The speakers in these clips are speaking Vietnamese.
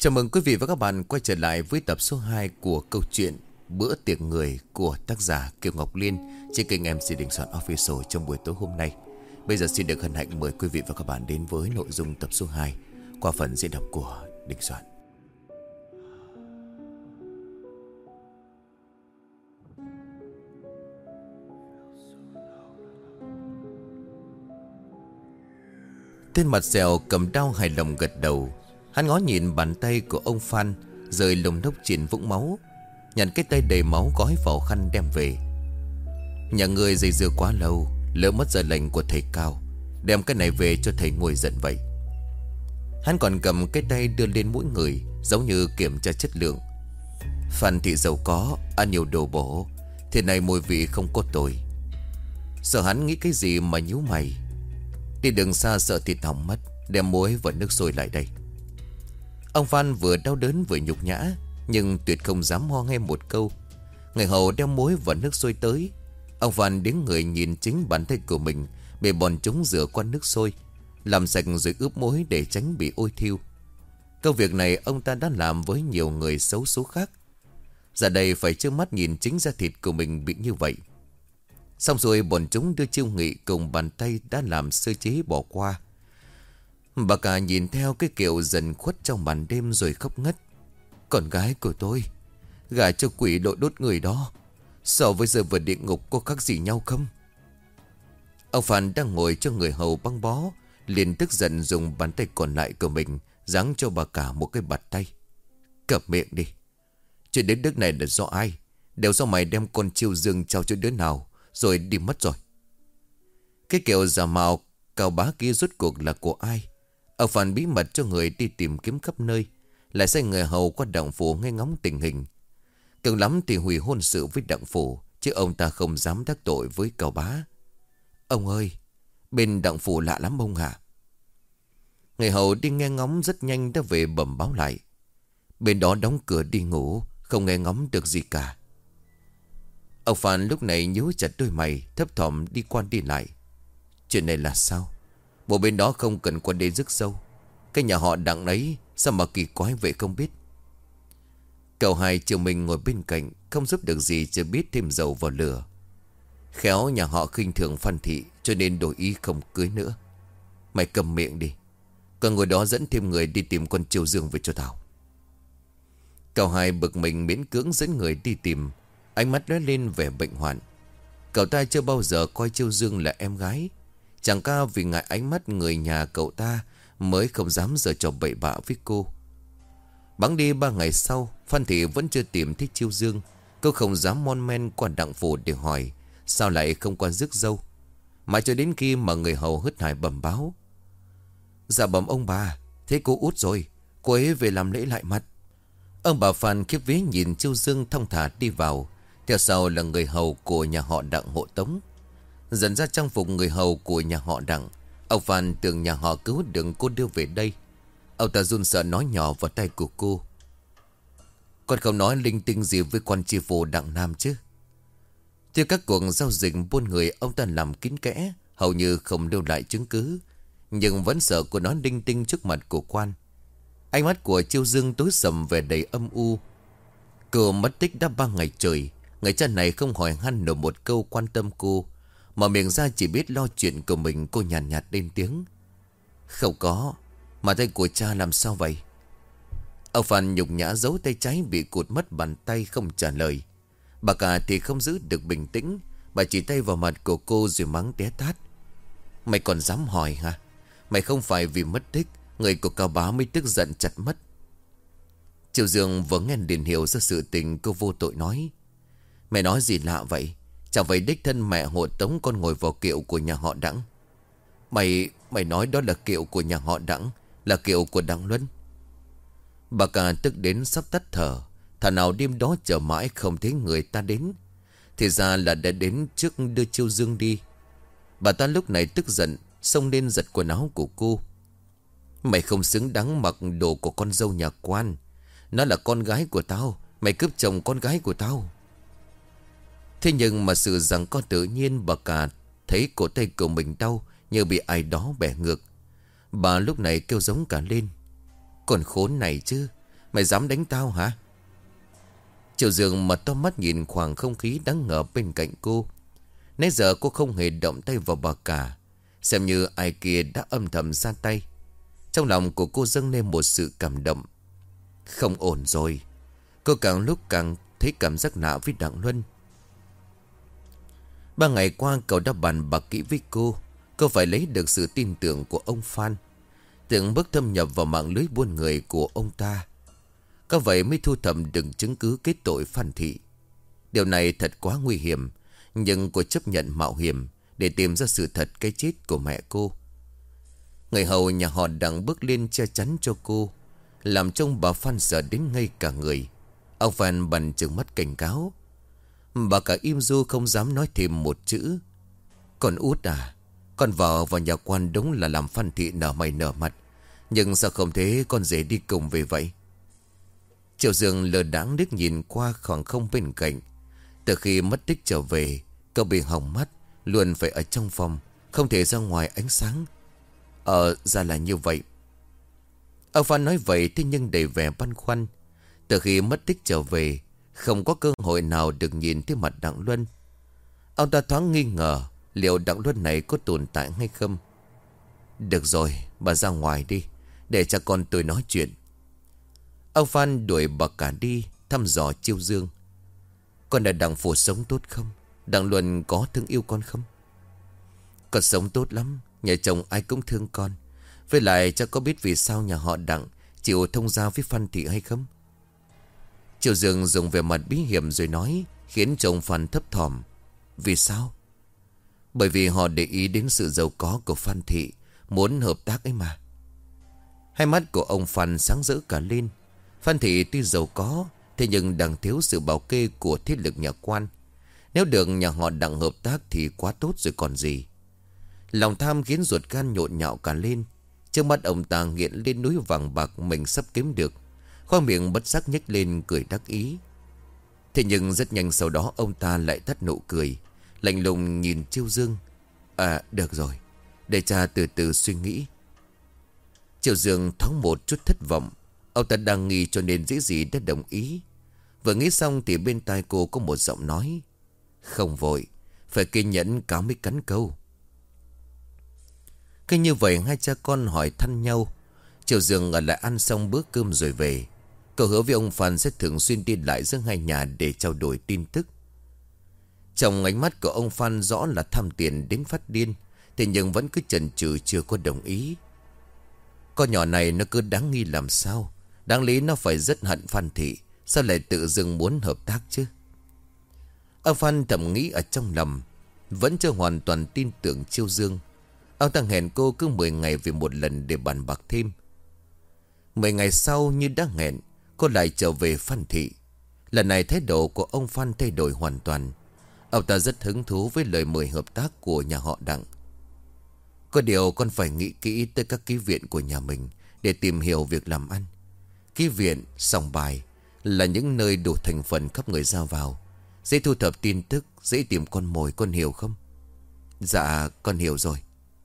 Chào mừng quý vị và các bạn quay trở lại với tập số 2 của câu chuyện Bữa tiệc người của tác giả Kiều Ngọc Liên trên kênh MC Đình Soạn Official trong buổi tối hôm nay. Bây giờ xin được hân hạnh mời quý vị và các bạn đến với nội dung tập số 2 qua phần diễn đọc của Đình Soạn. Tên mặt dẻo cầm đao hài lòng gật đầu. Hắn ngó nhìn bàn tay của ông Phan rơi lồng lốc trên vũng máu, nhận cái tay đầy máu gói vào khăn đem về. Nhà người dây dưa quá lâu, lỡ mất giờ lệnh của thầy Cao, đem cái này về cho thầy nguôi giận vậy. Hắn còn cầm cái tay đưa lên mũi người, giống như kiểm tra chất lượng. Phan thị giàu có, ăn nhiều đồ bổ, thịt này mùi vị không có tồi. Sợ hắn nghĩ cái gì mà nhíu mày. Đi đường xa sợ thịt hỏng mất, đem muối và nước sôi lại đây. Ông Phan vừa đau đớn vừa nhục nhã, nhưng tuyệt không dám ho nghe một câu. Người hầu đem muối và nước sôi tới. Ông Phan đứng người nhìn chính bàn tay của mình bị bọn chúng rửa qua nước sôi, làm sạch rồi ướp muối để tránh bị ôi thiêu. Công việc này ông ta đã làm với nhiều người xấu số khác. Giờ đây phải trơ mắt nhìn chính da thịt của mình bị như vậy. Xong rồi bọn chúng đưa Chiêu Nghị cùng bàn tay đã làm sơ chế bỏ qua. Bà cả nhìn theo cái kiểu dần khuất trong màn đêm rồi khóc ngất. Con gái của tôi, gả cho quỷ đội đốt người đó, so với giờ vượt địa ngục có khác gì nhau không? Ông Phan đang ngồi cho người hầu băng bó, liền tức giận dùng bàn tay còn lại của mình giáng cho bà cả một cái bạt tay. Cập miệng đi. Chuyện đến nước này là do ai? Đều do mày đem con Chiêu Dương trao cho đứa nào rồi đi mất rồi. Cái kiểu giả mạo Cao Bá kia rốt cuộc là của ai? Ông Phan bí mật cho người đi tìm kiếm khắp nơi, lại sai người hầu qua Đặng Phủ nghe ngóng tình hình. Càng lắm thì hủy hôn sự với Đặng Phủ, chứ ông ta không dám đắc tội với Cao Bá. Ông ơi, bên Đặng Phủ lạ lắm ông hả? Người hầu đi nghe ngóng rất nhanh đã về bẩm báo lại. Bên đó đóng cửa đi ngủ, không nghe ngóng được gì cả. Ông Phan lúc này nhíu chặt đôi mày, thấp thỏm đi qua đi lại. Chuyện này là sao? Bộ bên đó không cần qua đây rước dâu. Cái nhà họ Đặng ấy sao mà kỳ quái vậy không biết. Cậu hai Triều Minh ngồi bên cạnh, không giúp được gì, chỉ biết thêm dầu vào lửa. Khéo nhà họ khinh thường Phan thị, cho nên đổi ý không cưới nữa. Mày cầm miệng đi, còn ngồi đó dẫn thêm người đi tìm con Chiêu Dương về cho tao. Cậu hai bực mình miễn cưỡng dẫn người đi tìm, ánh mắt lóe lên vẻ bệnh hoạn. Cậu ta chưa bao giờ coi Chiêu Dương là em gái, chẳng qua vì ngại ánh mắt người nhà cậu ta mới không dám giở trò bậy bạ với cô. Bẵng đi 3 ngày sau, Phan thị vẫn chưa tìm thấy Chiêu Dương. Cô không dám mon men qua Đặng Phủ để hỏi sao lại không qua rước dâu, mãi cho đến khi mà người hầu hớt hải bẩm báo. Dạ bẩm ông bà, thế cô út rồi, cô ấy về làm lễ lại mặt. Ông bà Phan khiếp vía nhìn Chiêu Dương thong thả đi vào, theo sau là người hầu của nhà họ Đặng hộ tống. Dần ra trang phục người hầu của nhà họ Đặng, ông Phan tưởng nhà họ cứu được cô đưa về đây. Ông ta run sợ nói nhỏ vào tay của cô. Con không nói linh tinh gì với quan tri phủ Đặng Nam chứ? Theo các cuộc giao dịch buôn người ông ta làm kín kẽ, hầu như không lưu lại chứng cứ, nhưng vẫn sợ cô nói linh tinh trước mặt của quan. Ánh mắt của Chiêu Dương tối sầm về đầy âm u. Cô mất tích đã 3 ngày trời, người cha này không hỏi han nổi một câu quan tâm cô, mà miệng ra chỉ biết lo chuyện của mình. Cô nhàn nhạt lên tiếng. Không có, mà tay của cha làm sao vậy? Ông Phan nhục nhã giấu tay trái bị cụt mất bàn tay không trả lời. Bà cả thì không giữ được bình tĩnh, bà chỉ tay vào mặt của cô rồi mắng té tát. Mày còn dám hỏi hả? Mày không phải vì mất tích, người của Cao Bá mới tức giận chặt mất. Triều Dương vừa nghe liền hiểu ra sự tình, cô vô tội nói. Mày nói gì lạ vậy? Chẳng phải đích thân mẹ hộ tống con ngồi vào kiệu của nhà họ Đặng? Mày nói đó là kiệu của nhà họ Đặng, là kiệu của Đặng Luân. Bà cả tức đến sắp tắt thở. Thà nào đêm đó chờ mãi không thấy người ta đến, thì ra là đã đến trước đưa Chiêu Dương đi. Bà ta lúc này tức giận xông lên giật quần áo của cô. Mày không xứng đáng mặc đồ của con dâu nhà quan. Nó là con gái của tao, mày cướp chồng con gái của tao. Thế nhưng mà sự rằng có tự nhiên bà cả thấy cổ tay của mình đau như bị ai đó bẻ ngược. Bà lúc này kêu giống cả lên. Còn khốn này chứ, Mày dám đánh tao hả? Triệu Dương mở to mắt nhìn khoảng không khí đáng ngờ bên cạnh cô. Nãy giờ cô không hề động tay vào bà cả, xem như ai kia đã âm thầm ra tay. Trong lòng của cô dâng lên một sự cảm động. Không ổn rồi. Cô càng lúc càng thấy cảm giác lạ với Đặng Luân. 3 ngày qua cậu đã bàn bạc kỹ với cô. Cô phải lấy được sự tin tưởng của ông Phan, từng bước thâm nhập vào mạng lưới buôn người của ông ta. Có vậy mới thu thập được chứng cứ kết tội Phan Thị. Điều này thật quá nguy hiểm, nhưng cô chấp nhận mạo hiểm để tìm ra sự thật cái chết của mẹ cô. Người hầu nhà họ Đặng bước lên che chắn cho cô, làm trông bà Phan sợ đến ngây cả người. Ông Phan bần trừng mắt cảnh cáo. Bà cả im ru không dám nói thêm một chữ. Con út à, con vào nhà quan đúng là làm Phan Thị nở mày nở mặt, nhưng sao không thế con rể đi cùng về vậy? Triệu Dương lờ đãng liếc nhìn qua khoảng không bên cạnh. Từ khi mất tích trở về, cậu bị hỏng mắt, luôn phải ở trong phòng, không thể ra ngoài ánh sáng. Ra là như vậy. Ông Phan nói vậy thế nhưng đầy vẻ băn khoăn. Từ khi mất tích trở về, không có cơ hội nào được nhìn thấy mặt Đặng Luân. Ông ta thoáng nghi ngờ liệu Đặng Luân này có tồn tại hay không. Được rồi, bà ra ngoài đi, để cho con tôi nói chuyện. Ông Phan đuổi bà cả đi, thăm dò Chiêu Dương. Con ở Đặng phủ sống tốt không? Đặng Luân có thương yêu con không? Con sống tốt lắm, nhà chồng ai cũng thương con. Với lại cha có biết vì sao nhà họ Đặng chịu thông giao với Phan Thị hay không? Chiêu Dương dùng vẻ mặt bí hiểm rồi nói, khiến chồng Phan thấp thỏm. Vì sao? Bởi vì họ để ý đến sự giàu có của Phan Thị, muốn hợp tác ấy mà. Hai mắt của ông Phan sáng rỡ cả lên. Phan Thị tuy giàu có, thế nhưng đang thiếu sự bảo kê của thế lực nhà quan. Nếu được nhà họ Đặng hợp tác thì quá tốt rồi còn gì. Lòng tham khiến ruột gan nhộn nhạo cả lên. Trước mắt ông ta nghiện lên núi vàng bạc mình sắp kiếm được. Khoang miệng bất giác nhếch lên cười đắc ý. Thế nhưng rất nhanh sau đó ông ta lại tắt nụ cười, lạnh lùng nhìn Chiêu Dương. Được rồi, để cha từ từ suy nghĩ. Chiêu Dương thoáng một chút thất vọng. Ông ta đang nghi cho nên dễ gì đã đồng ý. Vừa nghĩ xong thì bên tai cô có một giọng nói. Không vội, phải kiên nhẫn cáo mới cắn câu. Cứ như vậy hai cha con hỏi thăm nhau. Chiều Dương ở lại ăn xong bữa cơm rồi về. Cậu hứa với ông Phan sẽ thường xuyên đi lại giữa hai nhà để trao đổi tin tức. Trong ánh mắt của ông Phan rõ là tham tiền đến phát điên, thế nhưng vẫn cứ chần chừ chưa có đồng ý. Con nhỏ này nó cứ đáng nghi làm sao. Đáng lý nó phải rất hận Phan Thị, sao lại tự dưng muốn hợp tác chứ? Ông Phan thầm nghĩ ở trong lòng, vẫn chưa hoàn toàn tin tưởng Chiêu Dương. Ông ta hẹn cô cứ 10 ngày về một lần để bàn bạc thêm. 10 ngày sau như đã hẹn, cô lại trở về Phan Thị. Lần này thái độ của ông Phan thay đổi hoàn toàn. Ông ta rất hứng thú với lời mời hợp tác của nhà họ Đặng. Có điều con phải nghĩ kỹ tới các ký viện của nhà mình để tìm hiểu việc làm ăn. Ký viện, sòng bài là những nơi đủ thành phần khắp người ra vào, dễ thu thập tin tức, dễ tìm con mồi, con hiểu không? Dạ con hiểu rồi.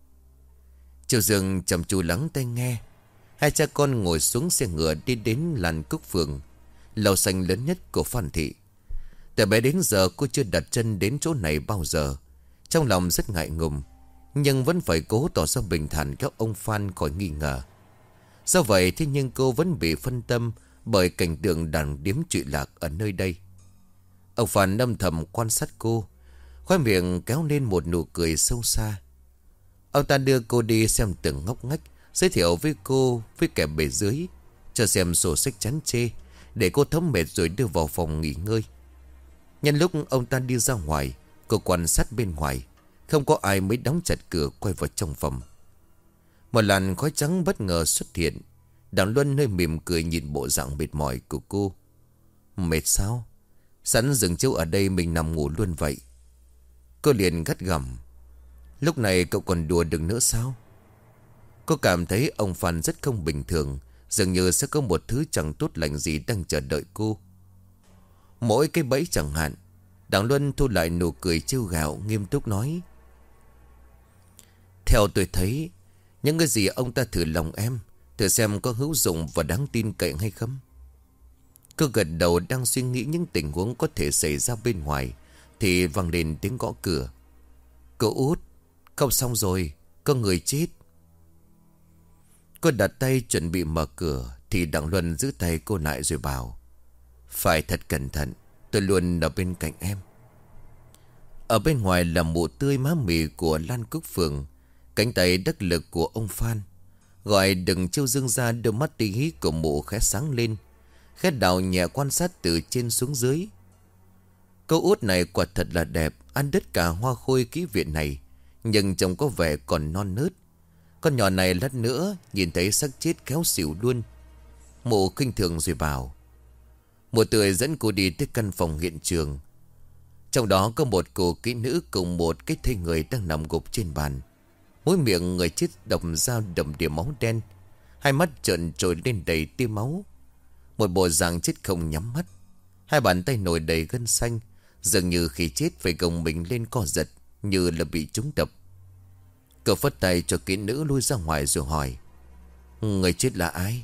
Triệu Dương chăm chú lắng tai nghe. Hai cha con ngồi xuống xe ngựa đi đến làn Cúc Phường, lầu xanh lớn nhất của Phan Thị. Từ bé đến giờ cô chưa đặt chân đến chỗ này bao giờ. Trong lòng rất ngại ngùng, nhưng vẫn phải cố tỏ ra bình thản kéo ông Phan khỏi nghi ngờ. Do vậy thế nhưng cô vẫn bị phân tâm bởi cảnh tượng đàn điếm trụy lạc ở nơi đây. Ông Phan âm thầm quan sát cô, khóe miệng kéo lên một nụ cười sâu xa. Ông ta đưa cô đi xem từng ngóc ngách, giới thiệu với cô với kẻ bề dưới, cho xem sổ sách chán chê, để cô thấm mệt rồi đưa vào phòng nghỉ ngơi. Nhân lúc ông ta đi ra ngoài, cô quan sát bên ngoài, không có ai mới đóng chặt cửa quay vào trong phòng. Một làn khói trắng bất ngờ xuất hiện. Đặng Luân hơi mỉm cười nhìn bộ dạng mệt mỏi của cô. Mệt sao? Sẵn giường chiếu ở đây mình nằm ngủ luôn vậy. Cô liền gắt gỏng. Lúc này cậu còn đùa được nữa sao? Cô cảm thấy ông Phan rất không bình thường, dường như sẽ có một thứ chẳng tốt lành gì đang chờ đợi cô. Mỗi cái bẫy chẳng hạn. Đặng Luân thu lại nụ cười trêu ghẹo, nghiêm túc nói. Theo tôi thấy, những cái gì ông ta thử lòng em, thử xem có hữu dụng và đáng tin cậy hay không. Cô gật đầu đang suy nghĩ những tình huống có thể xảy ra bên ngoài thì vang lên tiếng gõ cửa. Cô Út, không xong rồi, có người chết. Cô đặt tay chuẩn bị mở cửa thì Đặng Luân giữ tay cô lại rồi bảo: Phải thật cẩn thận, tôi luôn ở bên cạnh em. Ở bên ngoài là mụ tươi má mì của Lan Cúc Phường, cánh tay đắc lực của ông Phan. Gọi đừng trêu dương ra, đôi mắt tí hí của mụ khẽ sáng lên, khẽ đảo nhẹ quan sát từ trên xuống dưới. Cô Út này quả thật là đẹp, ăn đứt cả hoa khôi kỹ viện này, nhưng trông có vẻ còn non nớt. Con nhỏ này lát nữa nhìn thấy xác chết khéo xỉu luôn. Mụ khinh thường rồi bảo: Mụ tươi dẫn cô đi tới căn phòng hiện trường. Trong đó có một cô kỹ nữ cùng một cái thây người đang nằm gục trên bàn. Mỗi miệng người chết độc ra đầm đìa máu đen, hai mắt trợn trồi lên đầy tia máu. Một bộ dạng chết không nhắm mắt, hai bàn tay nổi đầy gân xanh, dường như khi chết phải gồng mình lên co giật, như là bị trúng độc. Cậu phất tay cho kỹ nữ lui ra ngoài rồi hỏi: Người chết là ai?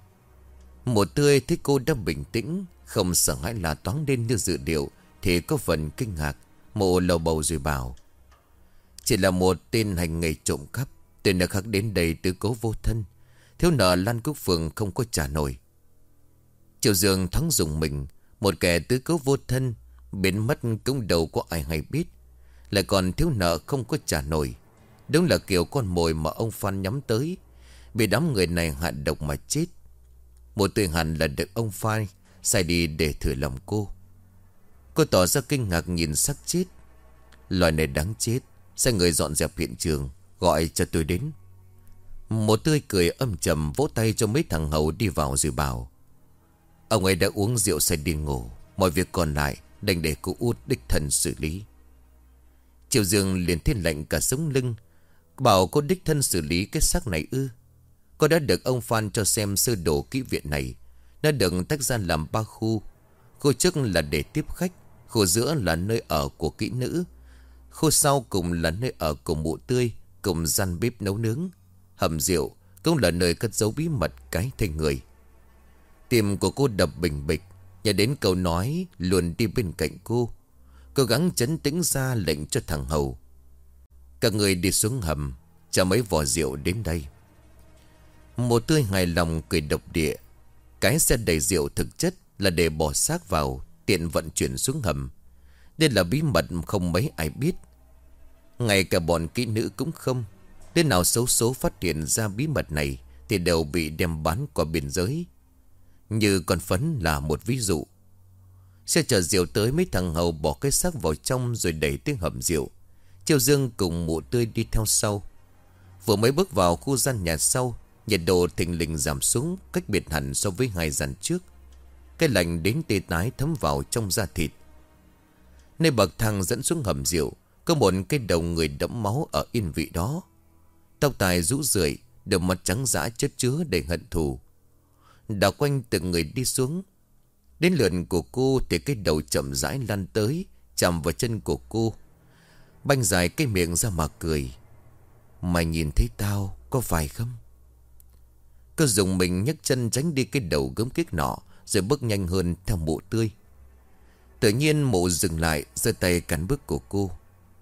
Một tươi thấy cô đã bình tĩnh, không sợ hãi là toáng lên như dự điệu, thì có phần kinh ngạc. Mụ lầu bầu rồi bảo: Chỉ là một tên hành nghề trộm cắp, tên đã khác đến đây tứ cố vô thân, thiếu nợ Lan Cúc Phường không có trả nổi. Triệu Dương thoáng dùng mình, một kẻ tứ cố vô thân biến mất cũng đâu có ai hay biết, lại còn thiếu nợ không có trả nổi. Đúng là kiểu con mồi mà ông Phan nhắm tới, bị đám người này hạ độc mà chết. Một tuyển hẳn là được ông Phan sai đi để thử lòng cô. Cô tỏ ra kinh ngạc nhìn xác chết. Loài này đáng chết, sai người dọn dẹp hiện trường, gọi cho tôi đến. Một tươi cười âm trầm vỗ tay cho mấy thằng hầu đi vào rồi bảo: Ông ấy đã uống rượu say đi ngủ, mọi việc còn lại đành để cô Út đích thân xử lý. Triệu Dương liền thiên lệnh cả sống lưng, bảo cô đích thân xử lý cái xác này ư? Cô đã được ông Phan cho xem sơ đồ kỹ viện này, nó được tách ra làm 3 khu. Khu trước là để tiếp khách, khu giữa là nơi ở của kỹ nữ, khu sau cùng là nơi ở của mụ tươi cùng gian bếp nấu nướng. Hầm rượu cũng là nơi cất giấu bí mật cái thây người. Tim của cô đập bình bịch, nhớ đến câu nói luôn đi bên cạnh cô. Cố gắng trấn tĩnh ra lệnh cho thằng hầu: Các người đi xuống hầm, cho mấy vò rượu đến đây. Một tươi hài lòng cười độc địa. Cái xe đầy rượu thực chất là để bỏ xác vào, tiện vận chuyển xuống hầm. Đây là bí mật không mấy ai biết, ngay cả bọn kỹ nữ cũng không. Đến nào xấu số phát hiện ra bí mật này thì đều bị đem bán qua biên giới. Như con Phấn là một ví dụ. Xe chở rượu tới, mấy thằng hầu bỏ cái xác vào trong rồi đẩy tiếng hầm rượu. Triệu Dương cùng mụ tươi đi theo sau. Vừa mới bước vào khu gian nhà sau, nhiệt độ thình lình giảm xuống, cách biệt hẳn so với 2 gian trước. Cái lạnh đến tê tái thấm vào trong da thịt. Nơi bậc thang dẫn xuống hầm rượu, có một cái đầu người đẫm máu ở yên vị đó. Tóc tai rũ rượi, đôi mắt trắng dã chất chứa đầy hận thù. Đảo quanh từng người đi xuống. Đến lượt của cô thì cái đầu chậm rãi lăn tới, chạm vào chân của cô, banh dài cái miệng ra mà cười: Mày nhìn thấy tao có phải không? Cô dùng mình nhấc chân tránh đi cái đầu gớm ghiếc nọ, rồi bước nhanh hơn theo mụ tươi. Tự nhiên mụ dừng lại, giơ tay cản bước của cô.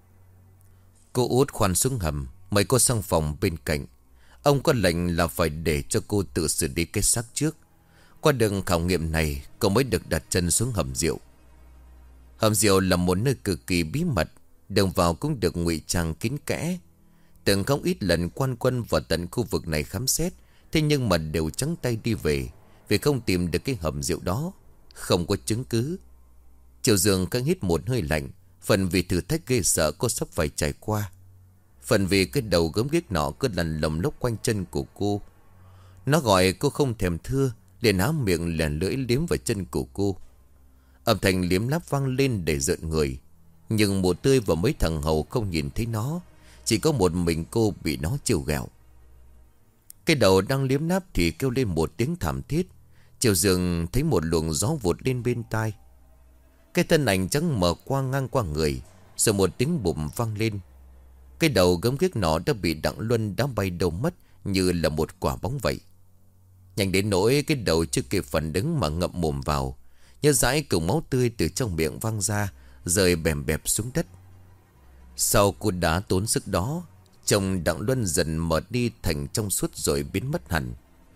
Cô Út khoan xuống hầm, mời cô sang phòng bên cạnh. Ông có lệnh là phải để cho cô tự xử lý cái xác trước. Qua đường khảo nghiệm này, cô mới được đặt chân xuống hầm rượu. Hầm rượu là một nơi cực kỳ bí mật, đường vào cũng được ngụy trang kín kẽ. Từng không ít lần quan quân vào tận khu vực này khám xét, thế nhưng mà đều trắng tay đi về, vì không tìm được cái hầm rượu đó, không có chứng cứ. Triệu Dương căng hít một hơi lạnh, phần vì thử thách ghê sợ cô sắp phải trải qua, phần vì cái đầu gớm ghiếc nọ cứ lần lồng lốc quanh chân của cô. Nó gọi cô không thèm thưa, liền há miệng lèn lưỡi liếm vào chân của cô. Âm thanh liếm láp vang lên để rợn người. Nhưng mụ tươi và mấy thằng hầu không nhìn thấy nó, chỉ có một mình cô bị nó trêu ghẹo. Cái đầu đang liếm láp thì kêu lên một tiếng thảm thiết. Triệu Dương thấy một luồng gió vụt lên bên tai. Cái thân ảnh trắng mờ qua ngang qua người, rồi một tiếng bụm vang lên. Cái đầu gớm ghiếc nọ đã bị Đặng Luân đá bay đầu mất như là một quả bóng vậy. Nhanh đến nỗi cái đầu chưa kịp phản ứng mà ngậm mồm vào. Nhớ dãi cục máu tươi từ trong miệng văng ra, rơi bèm bẹp xuống đất. Sau cú đá tốn sức đó, chồng Đặng Luân dần mở đi thành trong suốt rồi biến mất hẳn.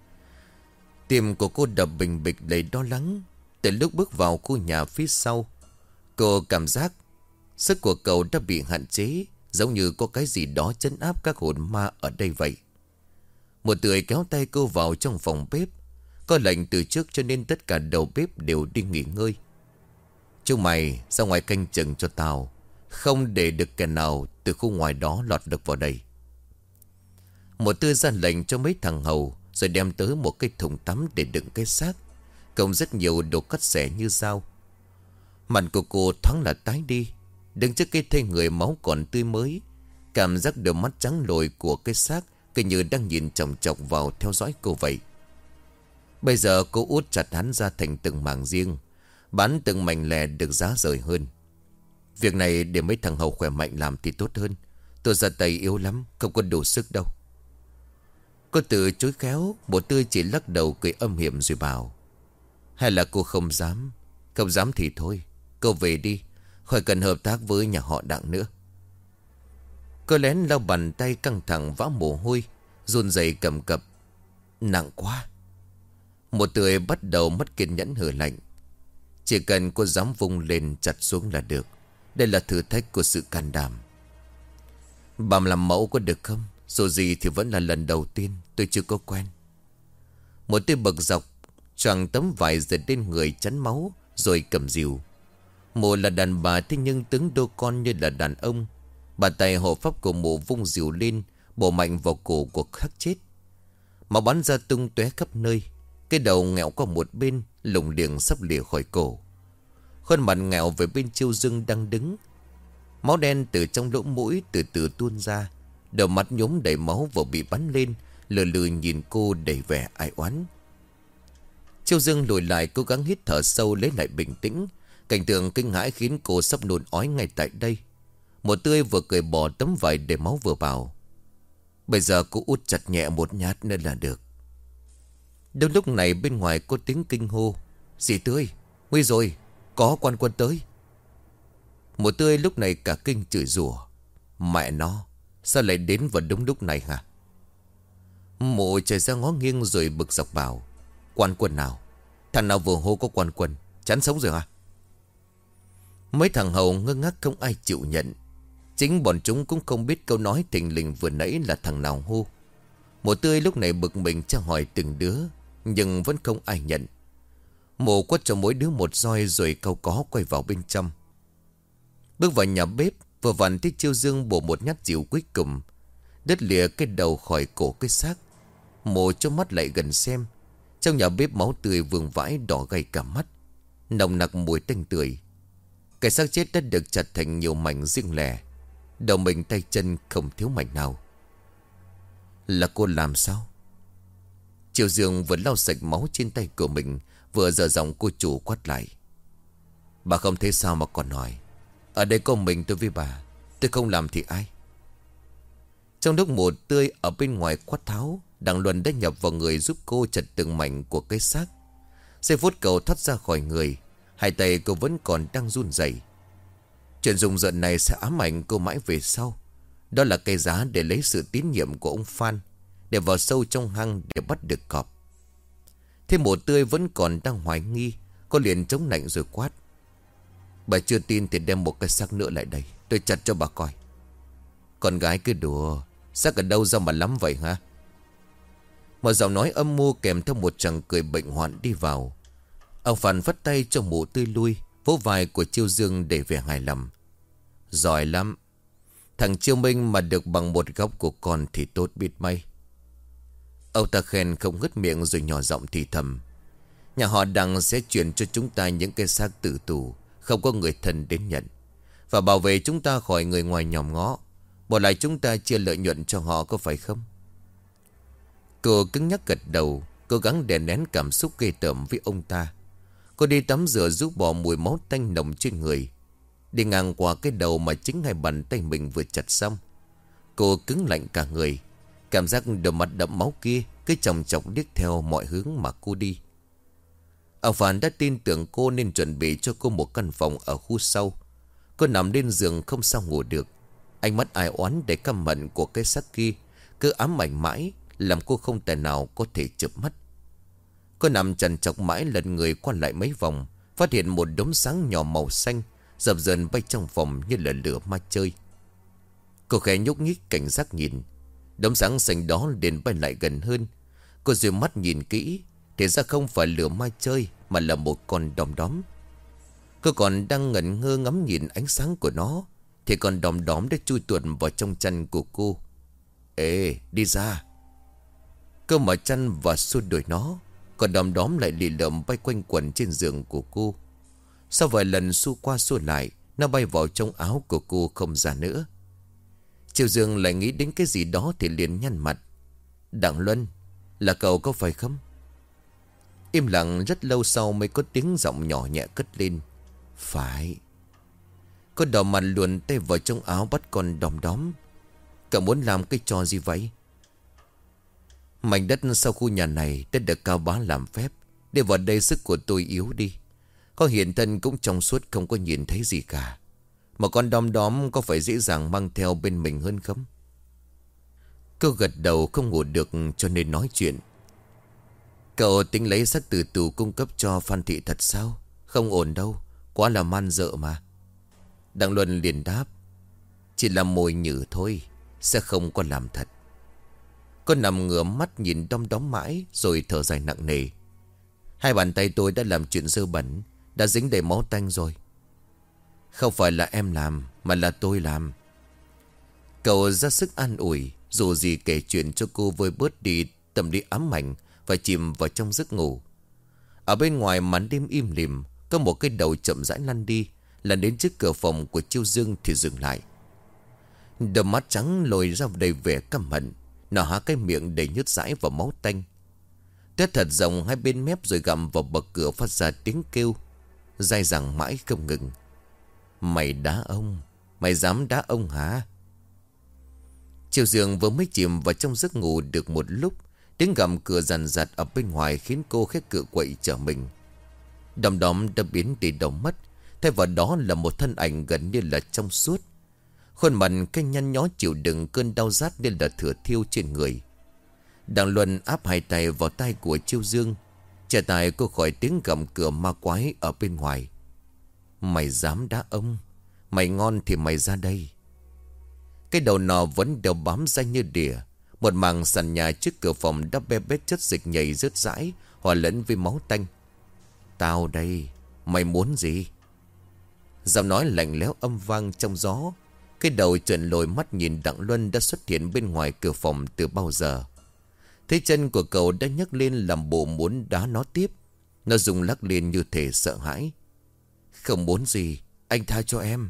Tim của cô đập bình bịch đầy lo lắng. Từ lúc bước vào khu nhà phía sau, cô cảm giác sức của cậu đã bị hạn chế, giống như có cái gì đó trấn áp các hồn ma ở đây vậy. Một người kéo tay cô vào trong phòng bếp. Có lệnh từ trước cho nên tất cả đầu bếp đều đi nghỉ ngơi. Chúng mày ra ngoài canh chừng cho tao, không để được kẻ nào từ khu ngoài đó lọt được vào đây. Một tư ra lệnh cho mấy thằng hầu, rồi đem tới một cái thùng tắm để đựng cái xác, cộng rất nhiều đồ cắt xẻ như dao. Mặt của cô thoáng là tái đi. Đứng trước cái thây người máu còn tươi mới, cảm giác đôi mắt trắng lồi của cái xác cứ như đang nhìn chòng chọc vào theo dõi cô vậy. Bây giờ cô út chặt hắn ra thành từng mảng riêng, bán từng mảnh lẻ được giá rời hơn. Việc này để mấy thằng hầu khỏe mạnh làm thì tốt hơn. Tôi ra tay yếu lắm, không có đủ sức đâu. Cô tự chối khéo. Bộ Tươi chỉ lắc đầu cười âm hiểm rồi bảo: hay là cô không dám? Không dám thì thôi, cô về đi, khỏi cần hợp tác với nhà họ Đặng nữa. Cô lén lau bàn tay căng thẳng vã mồ hôi, run rẩy cầm cập. Nặng quá. Một Tươi bắt đầu mất kiên nhẫn hừ lạnh: chỉ cần cô dám vung lên chặt xuống là được. Đây là thử thách của sự can đảm. Bà làm mẫu có được không? Dù gì thì vẫn là lần đầu tiên, tôi chưa có quen. Một Tươi bực dọc, choàng tấm vải dệt lên người chắn máu, rồi cầm rìu. Mụ là đàn bà, thế nhưng tướng đô con như là đàn ông. Bà tay hộ pháp của mụ vung rìu lên, bổ mạnh vào cổ của khắc chết. Máu bắn ra tung tóe khắp nơi. Cái đầu ngẹo qua một bên, lủng liềng sắp lìa khỏi cổ. Khuôn mặt ngẹo về bên Chiêu Dương đang đứng. Máu đen từ trong lỗ mũi từ từ tuôn ra. Đầu mắt nhốm đầy máu vừa bị bắn lên, lờ lừ nhìn cô đầy vẻ ai oán. Chiêu Dương lùi lại cố gắng hít thở sâu lấy lại bình tĩnh. Cảnh tượng kinh hãi khiến cô sắp nôn ói ngay tại đây. Một Tươi vừa cởi bỏ tấm vải để máu vừa bảo: bây giờ cô út chặt nhẹ một nhát nữa là được. Đúng lúc này bên ngoài có tiếng kinh hô: dì Tươi, nguy rồi, có quan quân tới. Một Tươi lúc này cả kinh chửi rủa: mẹ nó, sao lại đến vào đúng lúc này hả? Mụ chạy ra ngó nghiêng rồi bực dọc bảo: quan quân nào? Thằng nào vừa hô có quan quân? Chán sống rồi hả? Mấy thằng hầu ngơ ngác không ai chịu nhận. Chính bọn chúng cũng không biết câu nói thình lình vừa nãy là thằng nào hô. Một Tươi lúc này bực mình tra hỏi từng đứa, nhưng vẫn không ai nhận. Mụ quất cho mỗi đứa một roi rồi cau có quay vào bên trong. Bước vào nhà bếp, vừa vặn thấy Chiêu Dương bổ một nhát dịu cuối cùng, đứt lìa cái đầu khỏi cổ cái xác. Mụ cho mắt lại gần xem. Trong nhà bếp máu tươi vương vãi đỏ gay cả mắt, nồng nặc mùi tanh tưởi. Cái xác chết đã được chặt thành nhiều mảnh riêng lẻ, đầu mình tay chân không thiếu mảnh nào. Là cô làm sao? Chiêu Dương vừa lau sạch máu trên tay của mình, vừa dở giọng cô chủ quát lại: bà không thấy sao mà còn hỏi? Ở đây có mình tôi với bà, tôi không làm thì ai? Trong lúc Một Tươi ở bên ngoài quát tháo, Đặng Luân đã nhập vào người giúp cô chặt từng mảnh của cái xác. Giây phút cậu thoát ra khỏi người, hai tay cô vẫn còn đang run rẩy. Chuyện rùng rợn này sẽ ám ảnh cô mãi về sau. Đó là cái giá để lấy sự tín nhiệm của ông Phan, để vào sâu trong hang để bắt được cọp. Thế Một Tươi vẫn còn đang hoài nghi. Cô liền chống nạnh rồi quát: bà chưa tin thì đem một cái xác nữa lại đây, tôi chặt cho bà coi. Con gái cứ đùa, xác ở đâu ra mà lắm vậy hả? Một giọng nói âm mưu kèm theo một chàng cười bệnh hoạn đi vào. Ông Phan vắt tay cho Mụ Tươi lui, vỗ vai của Chiêu Dương để vẻ hài lòng: giỏi lắm. Thằng Chiêu Minh mà được bằng một góc của con thì tốt biết may. Ông ta khen không ngớt miệng rồi nhỏ giọng thì thầm: nhà họ Đặng sẽ chuyển cho chúng ta những cái xác tử tù, không có người thân đến nhận, và bảo vệ chúng ta khỏi người ngoài nhòm ngó. Bỏ lại chúng ta chia lợi nhuận cho họ, có phải không? Cô cứng nhắc gật đầu, cố gắng đè nén cảm xúc ghê tởm với ông ta. Cô đi tắm rửa giúp bỏ mùi máu tanh nồng trên người. Đi ngang qua cái đầu mà chính hai bàn tay mình vừa chặt xong, cô cứng lạnh cả người. Cảm giác đôi mặt đẫm máu kia cứ chòng chọc liếc theo mọi hướng mà cô đi. Ông Phan đã tin tưởng cô nên chuẩn bị cho cô một căn phòng ở khu sau. Cô nằm lên giường không sao ngủ được. Ánh mắt ai oán để căm hận của cái xác kia cứ ám ảnh mãi, làm cô không thể nào có thể chợp mắt. Cô nằm trằn trọc mãi, lật người qua lại mấy vòng, phát hiện một đốm sáng nhỏ màu xanh dập dần bay trong phòng như là lửa ma chơi. Cô khẽ nhúc nhích cảnh giác nhìn. Đốm sáng xanh đó liền bay lại gần hơn. Cô dụi mắt nhìn kỹ, thì ra không phải lửa ma chơi mà là một con đom đóm. Cô còn đang ngẩn ngơ ngắm nhìn ánh sáng của nó, thì con đom đóm đã chui tuột vào trong chăn của cô. Ê, đi ra. Cô mở chăn và xua đuổi nó. Còn đom đóm lại lì lợm bay quanh quẩn trên giường của cô. Sau vài lần xua qua xua lại, nó bay vào trong áo của cô không ra nữa. Triệu Dương lại nghĩ đến cái gì đó thì liền nhăn mặt. Đặng Luân, là cậu có phải không? Im lặng rất lâu sau mới có tiếng giọng nhỏ nhẹ cất lên. Phải. Cô đỏ mặt luồn tay vào trong áo bắt con đom đóm. Cậu muốn làm cái trò gì vậy? Mảnh đất sau khu nhà này đã được Cao Bá làm phép. Để vào đây sức của tôi yếu đi. Có hiện thân cũng trong suốt, không có nhìn thấy gì cả. Mà con đom đóm có phải dễ dàng mang theo bên mình hơn không? Cô gật đầu, không ngủ được cho nên nói chuyện. Cậu tính lấy xác từ tù cung cấp cho Phan Thị thật sao? Không ổn đâu, quá là man dợ mà. Đặng Luân liền đáp. Chỉ là mồi nhử thôi, sẽ không có làm thật. Cô nằm ngửa mắt nhìn đom đóm mãi, rồi thở dài nặng nề. Hai bàn tay tôi đã làm chuyện dơ bẩn, đã dính đầy máu tanh rồi. Không phải là em làm, mà là tôi làm. Cậu ra sức an ủi, dù gì kể chuyện cho cô vơi bớt đi tâm lý ám ảnh và chìm vào trong giấc ngủ. Ở bên ngoài màn đêm im lìm, có một cái đầu chậm rãi lăn đi, lần đến trước cửa phòng của Chiêu Dương thì dừng lại. Đôi mắt trắng lồi ra đầy vẻ căm hận, nó há cái miệng đầy nhớt dãi và máu tanh. Tét thật rộng hai bên mép rồi gặm vào bậc cửa phát ra tiếng kêu dai dẳng mãi không ngừng. Mày đá ông, mày dám đá ông hả? Chiêu Dương vừa mới chìm vào trong giấc ngủ được một lúc, tiếng gầm cửa dằn dặt ở bên ngoài khiến cô khét cựa quậy trở mình. Đom đóm đã biến đi đâu mất, thay vào đó là một thân ảnh gần như là trong suốt. Khuôn mặt cái nhăn nhó chịu đựng cơn đau rát nên là thừa thiêu trên người. Đặng Luân áp hai tay vào tay của Chiêu Dương, che tai cô khỏi tiếng gầm cửa ma quái ở bên ngoài. Mày dám đá ông, mày ngon thì mày ra đây. Cái đầu nọ vẫn đều bám ra như đỉa. Một mảng sàn nhà trước cửa phòng đã be bết chất dịch nhầy rớt rãi, hòa lẫn với máu tanh. Tao đây, mày muốn gì? Giọng nói lạnh lẽo âm vang trong gió. Cái đầu trợn lồi mắt nhìn Đặng Luân đã xuất hiện bên ngoài cửa phòng từ bao giờ. Thế chân của cậu đã nhấc lên làm bộ muốn đá nó tiếp. Nó rung lắc lên như thể sợ hãi. Không muốn gì, anh tha cho em.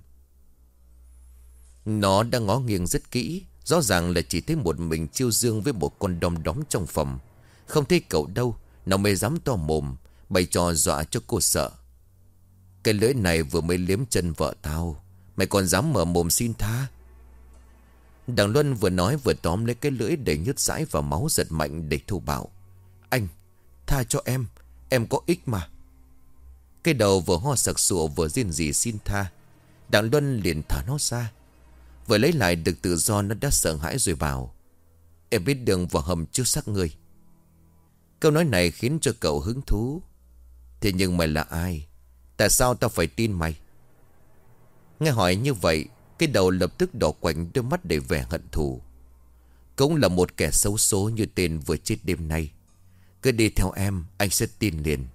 Nó đang ngó nghiêng rất kỹ. Rõ ràng là chỉ thấy một mình Chiêu Dương với một con đom đóm trong phòng. Không thấy cậu đâu, nó mới dám to mồm, bày trò dọa cho cô sợ. Cái lưỡi này vừa mới liếm chân vợ tao, mày còn dám mở mồm xin tha? Đặng Luân vừa nói vừa tóm lấy cái lưỡi đầy nhớt dãi và máu giật mạnh để thô bạo. Anh, tha cho em có ích mà. Cái đầu vừa ho sặc sụa vừa rên rỉ xin tha. Đặng Luân liền thả nó ra. Vừa lấy lại được tự do nó đã sợ hãi rồi bảo. Em biết đường vào hầm trước xác người. Câu nói này khiến cho cậu hứng thú. Thế nhưng mày là ai? Tại sao tao phải tin mày? Nghe hỏi như vậy, cái đầu lập tức đỏ quạnh, đôi mắt đầy vẻ hận thù. Cũng là một kẻ xấu số như tên vừa chết đêm nay. Cứ đi theo em, anh sẽ tin liền.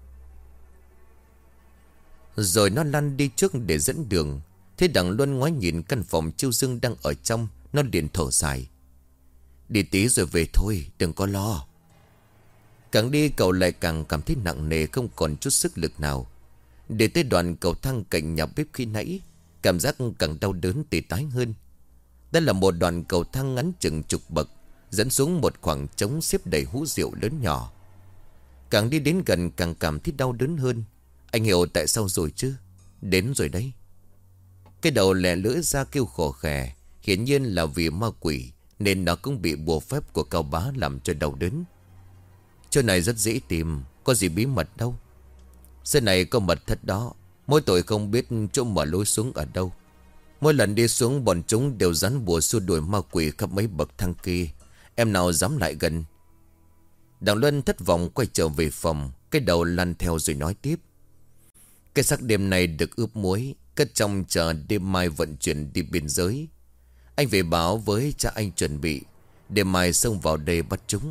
Rồi nó lăn đi trước để dẫn đường. Thế Đặng Luân ngoái nhìn căn phòng Chiêu Dương đang ở trong, nó liền thở dài. Đi tí rồi về thôi, đừng có lo. Càng đi cậu lại càng cảm thấy nặng nề, không còn chút sức lực nào. Để tới đoạn cầu thang cạnh nhà bếp khi nãy, cảm giác càng đau đớn tê tái hơn. Đây là một đoạn cầu thang ngắn chừng chục bậc, dẫn xuống một khoảng trống xếp đầy hũ rượu lớn nhỏ. Càng đi đến gần càng cảm thấy đau đớn hơn. Anh hiểu tại sao rồi chứ? Đến rồi đấy. Cái đầu lẻ lưỡi ra kêu khò khè. Hiển nhiên là vì ma quỷ, nên nó cũng bị bùa phép của Cao Bá làm cho đau đớn. Chỗ này rất dễ tìm, có gì bí mật đâu. Dưới này có mật thất đó. Mỗi tội không biết chỗ mở lối xuống ở đâu. Mỗi lần đi xuống bọn chúng đều rắn bùa xua đuổi ma quỷ khắp mấy bậc thang kia. Em nào dám lại gần. Đặng Luân thất vọng quay trở về phòng, cái đầu lăn theo rồi nói tiếp. Cái xác đêm này được ướp muối, cất trong chờ đêm mai vận chuyển đi biên giới. Anh về báo với cha anh chuẩn bị, đêm mai xông vào đây bắt chúng.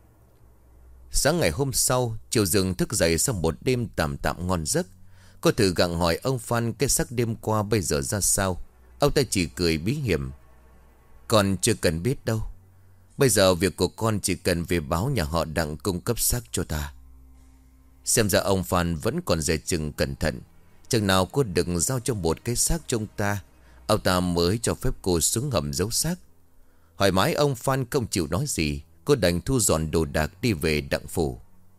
Sáng ngày hôm sau, Triều Dương thức dậy sau một đêm tạm tạm ngon giấc. Cô thử gặng hỏi ông Phan cái xác đêm qua bây giờ ra sao. Ông ta chỉ cười bí hiểm. Con chưa cần biết đâu. Bây giờ việc của con chỉ cần về báo nhà họ Đặng cung cấp xác cho ta. Xem ra ông Phan vẫn còn dè chừng cẩn thận. Chừng nào cô đừng giao cho một cái xác trong ta, ông ta mới cho phép cô xuống hầm giấu xác. Hỏi mãi ông Phan không chịu nói gì. Cô đành thu dọn đồ đạc đi về Đặng phủ.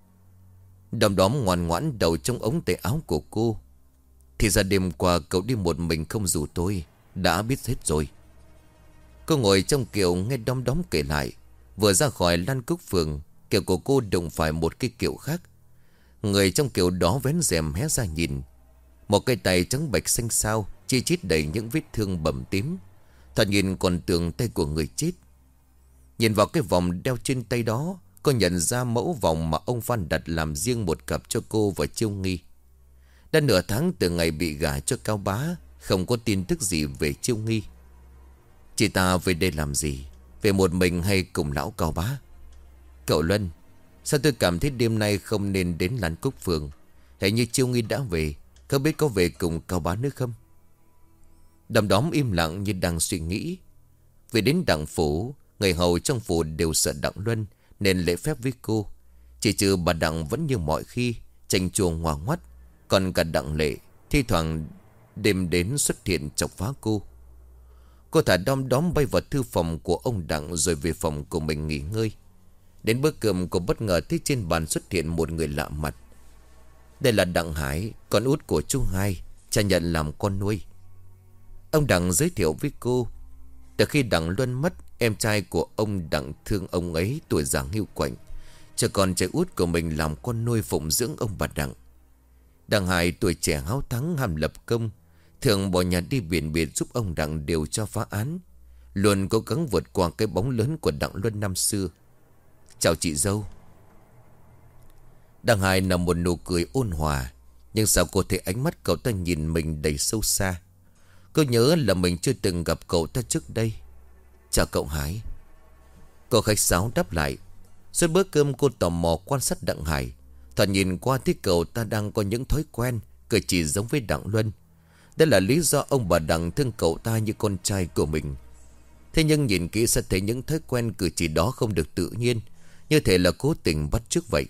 Đom đóm ngoan ngoãn đầu trong ống tay áo của cô. Thì ra đêm qua cậu đi một mình không rủ tôi. Đã biết hết rồi. Cô ngồi trong kiệu nghe đom đóm kể lại. Vừa ra khỏi Lan Cúc Phường, kiệu của cô đụng phải một cái kiệu khác. Người trong kiệu đó vén rèm hé ra nhìn. Một cái tay trắng bệch xanh xao, chi chít đầy những vết thương bầm tím. Thật nhìn còn tưởng tay của người chết. Nhìn vào cái vòng đeo trên tay đó, cô nhận ra mẫu vòng mà ông Phan đặt làm riêng một cặp cho cô và Chiêu Nghi. Đã nửa tháng từ ngày bị gả cho Cao Bá, không có tin tức gì về Chiêu Nghi. Chị ta về đây làm gì? Về một mình hay cùng lão Cao Bá? Cậu Luân, sao tôi cảm thấy đêm nay không nên đến Lan Cúc Phường? Hình như Chiêu Nghi đã về, không biết có về cùng Cao Bá nữa không? Đom đóm im lặng như đang suy nghĩ. Về đến Đặng phủ, người hầu trong phủ đều sợ Đặng Luân nên lễ phép với cô. Chỉ trừ bà Đặng vẫn như mọi khi, chanh chuồng ngoa ngoắt. Còn cả Đặng Lệ thi thoảng đêm đến xuất hiện chọc phá cô. Cô thả đom đóm bay vào thư phòng của ông Đặng rồi về phòng của mình nghỉ ngơi. Đến bữa cơm cô bất ngờ thấy trên bàn xuất hiện một người lạ mặt. Đây là Đặng Hải, con út của chú Hai, cha nhận làm con nuôi. Ông Đặng giới thiệu với cô. Từ khi Đặng Luân mất, em trai của ông Đặng thương ông ấy tuổi già hiu quạnh, cho con trai út của mình làm con nuôi phụng dưỡng ông bà Đặng. Đặng Hải tuổi trẻ háo thắng ham lập công, thường bỏ nhà đi biển biệt giúp ông Đặng điều tra phá án, luôn cố gắng vượt qua cái bóng lớn của Đặng Luân năm xưa. Chào chị dâu. Đặng Hải nở một nụ cười ôn hòa, nhưng sao cô thấy ánh mắt cậu ta nhìn mình đầy sâu xa. Cô nhớ là mình chưa từng gặp cậu ta trước đây. Chào cậu Hải. Cô khách sáo đáp lại. Suốt bữa cơm cô tò mò quan sát Đặng Hải. Thoạt nhìn qua thấy cậu ta đang có những thói quen cử chỉ giống với Đặng Luân. Đó là lý do ông bà Đặng thương cậu ta như con trai của mình. Thế nhưng nhìn kỹ sẽ thấy những thói quen cử chỉ đó không được tự nhiên, như thể là cố tình bắt chước vậy.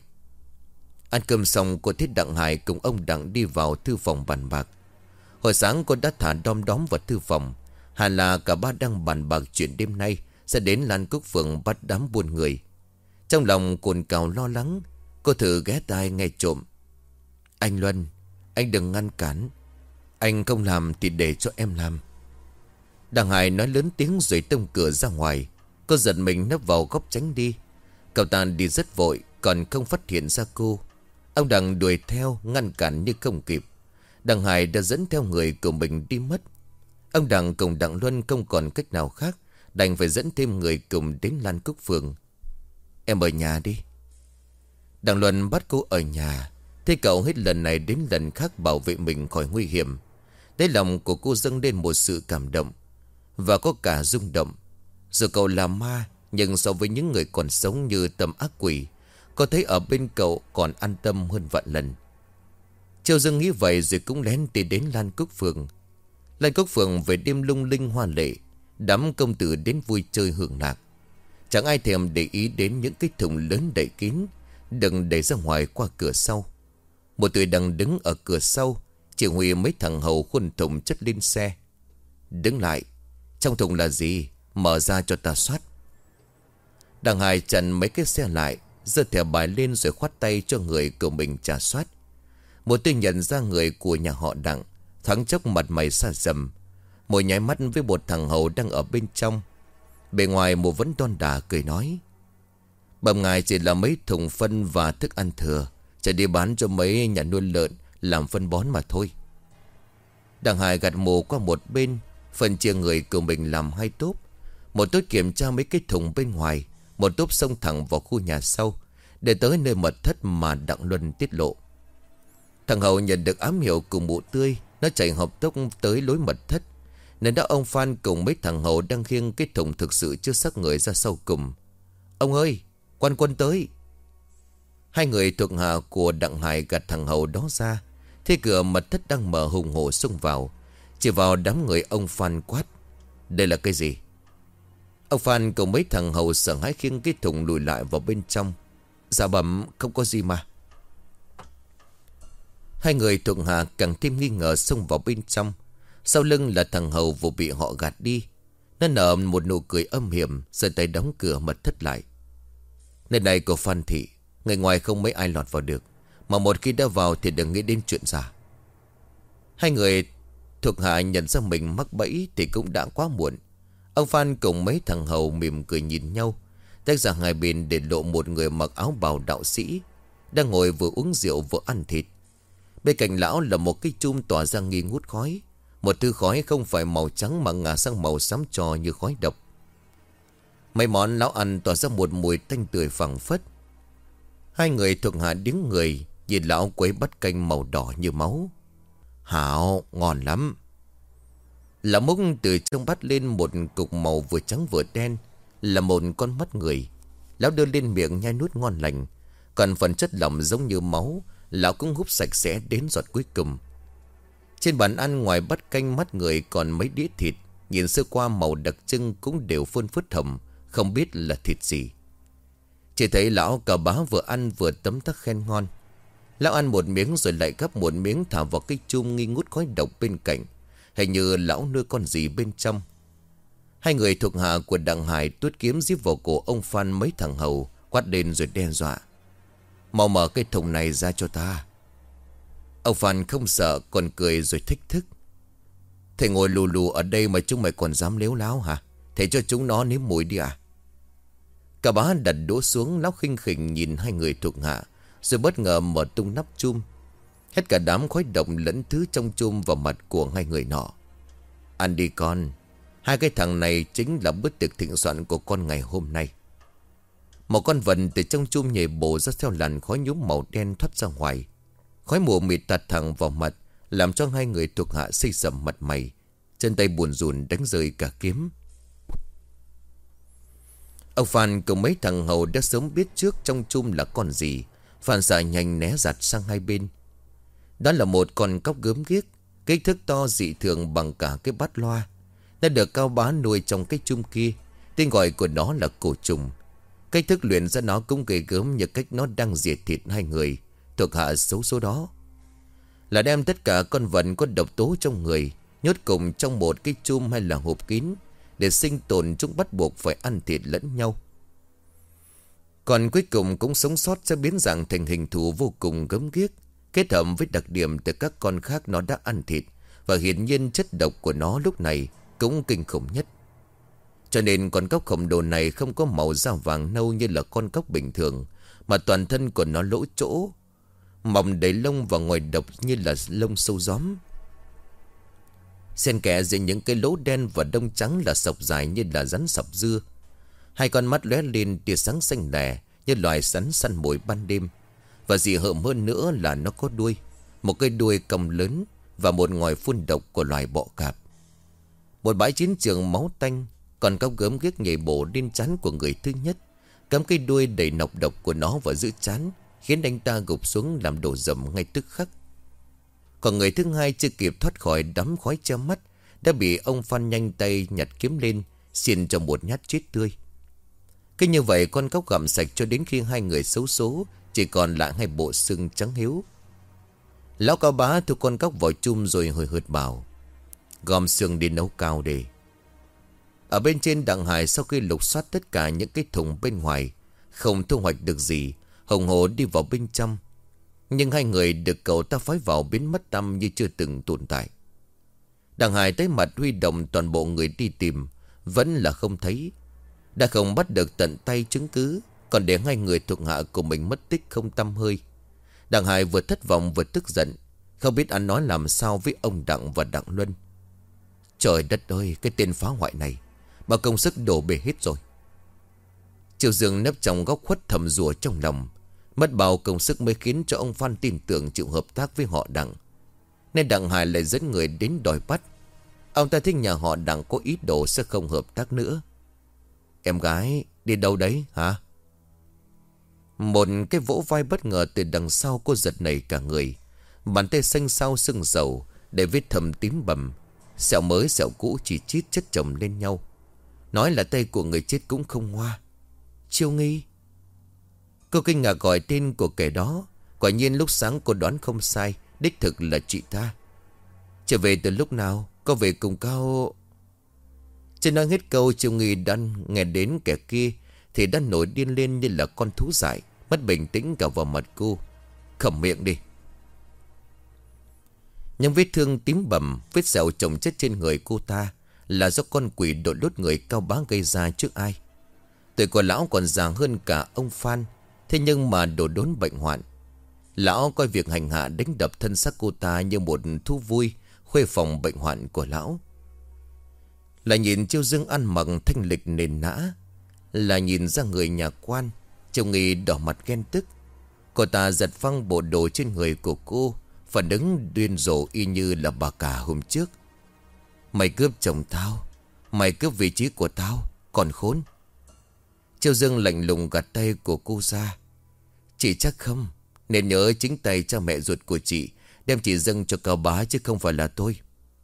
Ăn cơm xong cô thấy Đặng Hải cùng ông Đặng đi vào thư phòng bàn bạc. Hồi sáng cô đã thả đom đóm vào thư phòng. Hẳn là cả ba đang bàn bạc chuyện đêm nay sẽ đến Lan Cúc Phường bắt đám buôn người. Trong lòng cồn cào lo lắng, cô thử ghé tai nghe trộm. Anh Luân, anh đừng ngăn cản. Anh không làm thì để cho em làm. Đặng Hải nói lớn tiếng rồi tông cửa ra ngoài. Cô giật mình nấp vào góc tránh đi. Cậu ta đi rất vội, còn không phát hiện ra cô. Ông Đặng đuổi theo ngăn cản nhưng không kịp. Đặng Hải đã dẫn theo người của mình đi mất. Ông Đặng cùng Đặng Luân không còn cách nào khác, đành phải dẫn thêm người cùng đến Lan Cúc Phường. Em ở nhà đi. Đặng Luân bắt cô ở nhà. Thế cậu hết lần này đến lần khác bảo vệ mình khỏi nguy hiểm. Đáy lòng của cô dâng lên một sự cảm động, và có cả rung động. Dù cậu là ma, nhưng so với những người còn sống như Tâm ác quỷ, cô thấy ở bên cậu còn an tâm hơn vạn lần. Châu Dương nghĩ vậy rồi cũng lén đi đến Lan Cúc Phường. Lan Cúc Phường về đêm lung linh hoa lệ, đám công tử đến vui chơi hưởng lạc. Chẳng ai thèm để ý đến những cái thùng lớn đậy kín, đừng để ra ngoài qua cửa sau. Một người đang đứng ở cửa sau, chỉ huy mấy thằng hầu khuân thùng chất lên xe. Đứng lại, trong thùng là gì? Mở ra cho ta soát. Đặng Hải chặn mấy cái xe lại, giơ thẻ bài lên rồi khoát tay cho người của mình trả soát. Một tôi nhận ra người của nhà họ Đặng, thoáng chốc mặt mày xa sầm, môi nháy mắt với một thằng hầu đang ở bên trong. Bề ngoài một vẫn đon đà cười nói: Bầm ngài chỉ là mấy thùng phân và thức ăn thừa, chạy đi bán cho mấy nhà nuôi lợn làm phân bón mà thôi. Đặng Hải gật mồ qua một bên, phân chia người của mình làm hai tốp. Một tốp kiểm tra mấy cái thùng bên ngoài, một tốp xông thẳng vào khu nhà sau, để tới nơi mật thất mà Đặng Luân tiết lộ. Thằng Hậu nhận được ám hiệu cùng mụ Tươi, nó chạy hộp tốc tới lối mật thất. Nên đó ông Phan cùng mấy thằng Hậu đang khiêng cái thùng thực sự chưa xác người ra sau cùng. Ông ơi, quan quân tới. Hai người thuộc hạ của Đặng Hải gạt thằng Hậu đó ra. Thế cửa mật thất đang mở hùng hổ xông vào. Chỉ vào đám người ông Phan quát: đây là cái gì? Ông Phan cùng mấy thằng Hậu sợ hãi khiêng cái thùng lùi lại vào bên trong. Dạ bẩm không có gì mà. Hai người thuộc hạ càng thêm nghi ngờ xông vào bên trong. Sau lưng là thằng Hậu vừa bị họ gạt đi. Nó nở một nụ cười âm hiểm, giơ tay đóng cửa mật thất lại. Nơi này của Phan thị, người ngoài không mấy ai lọt vào được, mà một khi đã vào thì đừng nghĩ đến chuyện giả. Hai người thuộc hạ nhận ra mình mắc bẫy thì cũng đã quá muộn. Ông Phan cùng mấy thằng Hậu mỉm cười nhìn nhau, tách ra hai bên để lộ một người mặc áo bào đạo sĩ, đang ngồi vừa uống rượu vừa ăn thịt. Bên cạnh lão là một cái chum tỏa ra nghi ngút khói. Một thứ khói không phải màu trắng mà ngả sang màu xám trò như khói độc. Mấy món lão ăn tỏa ra một mùi tanh tươi phảng phất. Hai người thuộc hạ đứng người nhìn lão quấy bát canh màu đỏ như máu. Hảo, ngon lắm. Lão múc từ trong bát lên một cục màu vừa trắng vừa đen, là một con mắt người. Lão đưa lên miệng nhai nuốt ngon lành. Còn phần chất lỏng giống như máu, lão cũng húp sạch sẽ đến giọt cuối cùng. Trên bàn ăn ngoài bát canh mắt người còn mấy đĩa thịt, nhìn sơ qua màu đặc trưng cũng đều phơn phớt hồng, không biết là thịt gì. Chỉ thấy lão Cà Bá vừa ăn vừa tấm tắc khen ngon. Lão ăn một miếng rồi lại gắp một miếng thả vào cái chum nghi ngút khói độc bên cạnh. Hình như lão nuôi con gì bên trong. Hai người thuộc hạ của Đặng Hải tuốt kiếm giết vào cổ ông Phan mấy thằng Hầu, quát lên rồi đe dọa: mau mở cái thùng này ra cho ta. Ông Phan không sợ, còn cười rồi thách thức: thầy ngồi lù lù ở đây mà chúng mày còn dám lếu láo hả? Thầy cho chúng nó nếm mùi đi à? Cà Bá đặt đũa xuống, lão khinh khỉnh nhìn hai người thuộc hạ, rồi bất ngờ mở tung nắp chum. Hết cả đám khói độc lẫn thứ trong chum vào mặt của hai người nọ. Ăn đi con, hai cái thằng này chính là bữa tiệc thịnh soạn của con ngày hôm nay. Một con vật từ trong chum nhảy bổ ra theo làn khói nhúm màu đen thoát ra ngoài. Khói mù mịt tạt thẳng vào mặt, làm cho hai người thuộc hạ xây sầm mặt mày, chân tay buồn rùn đánh rơi cả kiếm. Ông Phan cùng mấy thằng Hầu đã sớm biết trước trong chum là con gì, phản xạ nhanh né giặt sang hai bên. Đó là một con cóc gớm ghiếc, kích thước to dị thường bằng cả cái bát loa. Nó được Cao Bá nuôi trong cái chum kia. Tên gọi của nó là cổ trùng. Cách thức luyện ra nó cũng ghê gớm như cách nó đang diệt thịt hai người thuộc hạ xấu số đó. Là đem tất cả con vật có độc tố trong người nhốt cùng trong một cái chum hay là hộp kín. Để sinh tồn chúng bắt buộc phải ăn thịt lẫn nhau. Còn cuối cùng cũng sống sót sẽ biến dạng thành hình thù vô cùng gớm ghiếc, kết hợp với đặc điểm từ các con khác nó đã ăn thịt. Và hiển nhiên chất độc của nó lúc này cũng kinh khủng nhất. Cho nên con cóc khổng lồ này không có màu da vàng nâu như là con cóc bình thường, mà toàn thân của nó lỗ chỗ, mỏng đầy lông và ngoài độc như là lông sâu gióm. Xen kẽ giữa những cái lỗ đen và đông trắng là sọc dài như là rắn sọc dưa. Hai con mắt lóe lên tia sáng xanh lè như loài rắn săn mồi ban đêm. Và dị hợm hơn nữa là nó có đuôi, một cái đuôi cong lớn và một ngòi phun độc của loài bọ cạp. Một bãi chiến trường máu tanh, còn cóc gớm ghiếc nhảy bổ lên trán của người thứ nhất, cắm cái đuôi đầy nọc độc của nó vào giữa trán, khiến anh ta gục xuống làm đổ dầm ngay tức khắc. Còn người thứ hai chưa kịp thoát khỏi đám khói che mắt, đã bị ông Phan nhanh tay nhặt kiếm lên, xiên cho một nhát chết tươi. Cứ như vậy con cóc gặm sạch cho đến khi hai người xấu số chỉ còn lại hai bộ xương trắng hiếu. Lão Cao Bá thu con cóc vào chum rồi hồi hợt bảo: gom xương đi nấu cao để. Ở bên trên Đặng Hải sau khi lục soát tất cả những cái thùng bên ngoài, không thu hoạch được gì, hùng hổ đi vào bên trong. Nhưng hai người được cậu ta phái vào biến mất tăm như chưa từng tồn tại. Đặng Hải tới mặt huy động toàn bộ người đi tìm, vẫn là không thấy. Đã không bắt được tận tay chứng cứ, Còn để hai người thuộc hạ của mình mất tích không tăm hơi. Đặng Hải vừa thất vọng vừa tức giận, không biết ăn nói làm sao với ông Đặng và Đặng Luân. Trời đất ơi, cái tên phá hoại này, bao công sức đổ bể hết rồi. Triệu Dương nấp trong góc khuất thầm rủa trong lòng. Mất bao công sức mới khiến cho ông Phan tin tưởng chịu hợp tác với họ Đặng, nên Đặng Hải lại dẫn người đến đòi bắt. Ông ta thấy nhà họ Đặng có ý đồ sẽ không hợp tác nữa. Em gái đi đâu đấy hả? Một cái vỗ vai bất ngờ từ đằng sau cô giật nảy cả người. Bàn tay xanh xao sưng sầu, để vết thâm tím bầm. Sẹo mới sẹo cũ chỉ chít chất chồng lên nhau. Nói là tay của người chết cũng không hoa. Chiêu Nghi. Cô kinh ngạc gọi tên của kẻ đó. Quả nhiên lúc sáng cô đoán không sai, đích thực là chị ta. Trở về từ lúc nào? Có về cùng Cao? Chưa nói hết câu, Chiêu Nghi đang nghe đến kẻ kia thì đã nổi điên lên như là con thú dại, mất bình tĩnh cả vào mặt cô. Khẩm miệng đi. Những vết thương tím bầm, vết sẹo chồng chất trên người cô ta là do con quỷ đội lốt người Cao Bá gây ra trước ai. Tuổi của lão còn già hơn cả ông Phan, thế nhưng mà đổ đốn bệnh hoạn. Lão coi việc hành hạ đánh đập thân xác cô ta như một thú vui, khuê phòng bệnh hoạn của lão. Là nhìn Chiêu Dương ăn mặc thanh lịch nền nã, là nhìn ra người nhà quan, Chiêu Nghi đỏ mặt ghen tức. Cô ta giật phăng bộ đồ trên người của cô, phản ứng điên rồ y như là bà cả hôm trước. Mày cướp chồng tao, mày cướp vị trí của tao, còn khốn. Chiêu Dương lạnh lùng gạt tay của cô ra. Chị chắc không, nên nhớ chính tay cha mẹ ruột của chị đem chị dâng cho Cao Bá chứ không phải là tôi.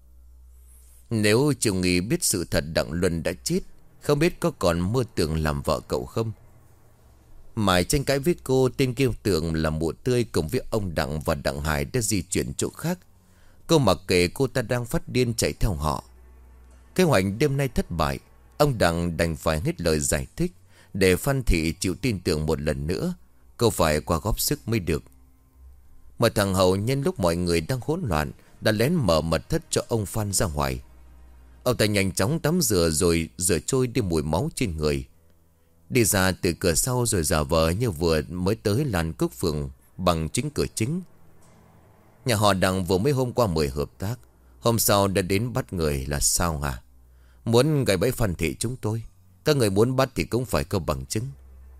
Nếu Chiêu Nghi biết sự thật Đặng Luân đã chết, không biết có còn mơ tưởng làm vợ cậu không. Mãi tranh cãi với cô, tên kia tưởng là mụ tươi cùng với ông Đặng và Đặng Hải đã di chuyển chỗ khác. Cô mặc kệ cô ta đang phát điên chạy theo họ. Kế hoạch đêm nay thất bại, ông Đặng đành phải hết lời giải thích để Phan Thị chịu tin tưởng một lần nữa. Cô phải qua góp sức mới được. Mà thằng Hậu nhân lúc mọi người đang hỗn loạn đã lén mở mật thất cho ông Phan ra ngoài. Ông ta nhanh chóng tắm rửa rồi rửa trôi đi mùi máu trên người. Đi ra từ cửa sau rồi giả vờ như vừa mới tới làn cúc phường bằng chính cửa chính. Nhà họ Đặng vừa mới hôm qua mời hợp tác, hôm sau đã đến bắt người là sao hả? Muốn gài bẫy Phan Thị chúng tôi, các người muốn bắt thì cũng phải có bằng chứng.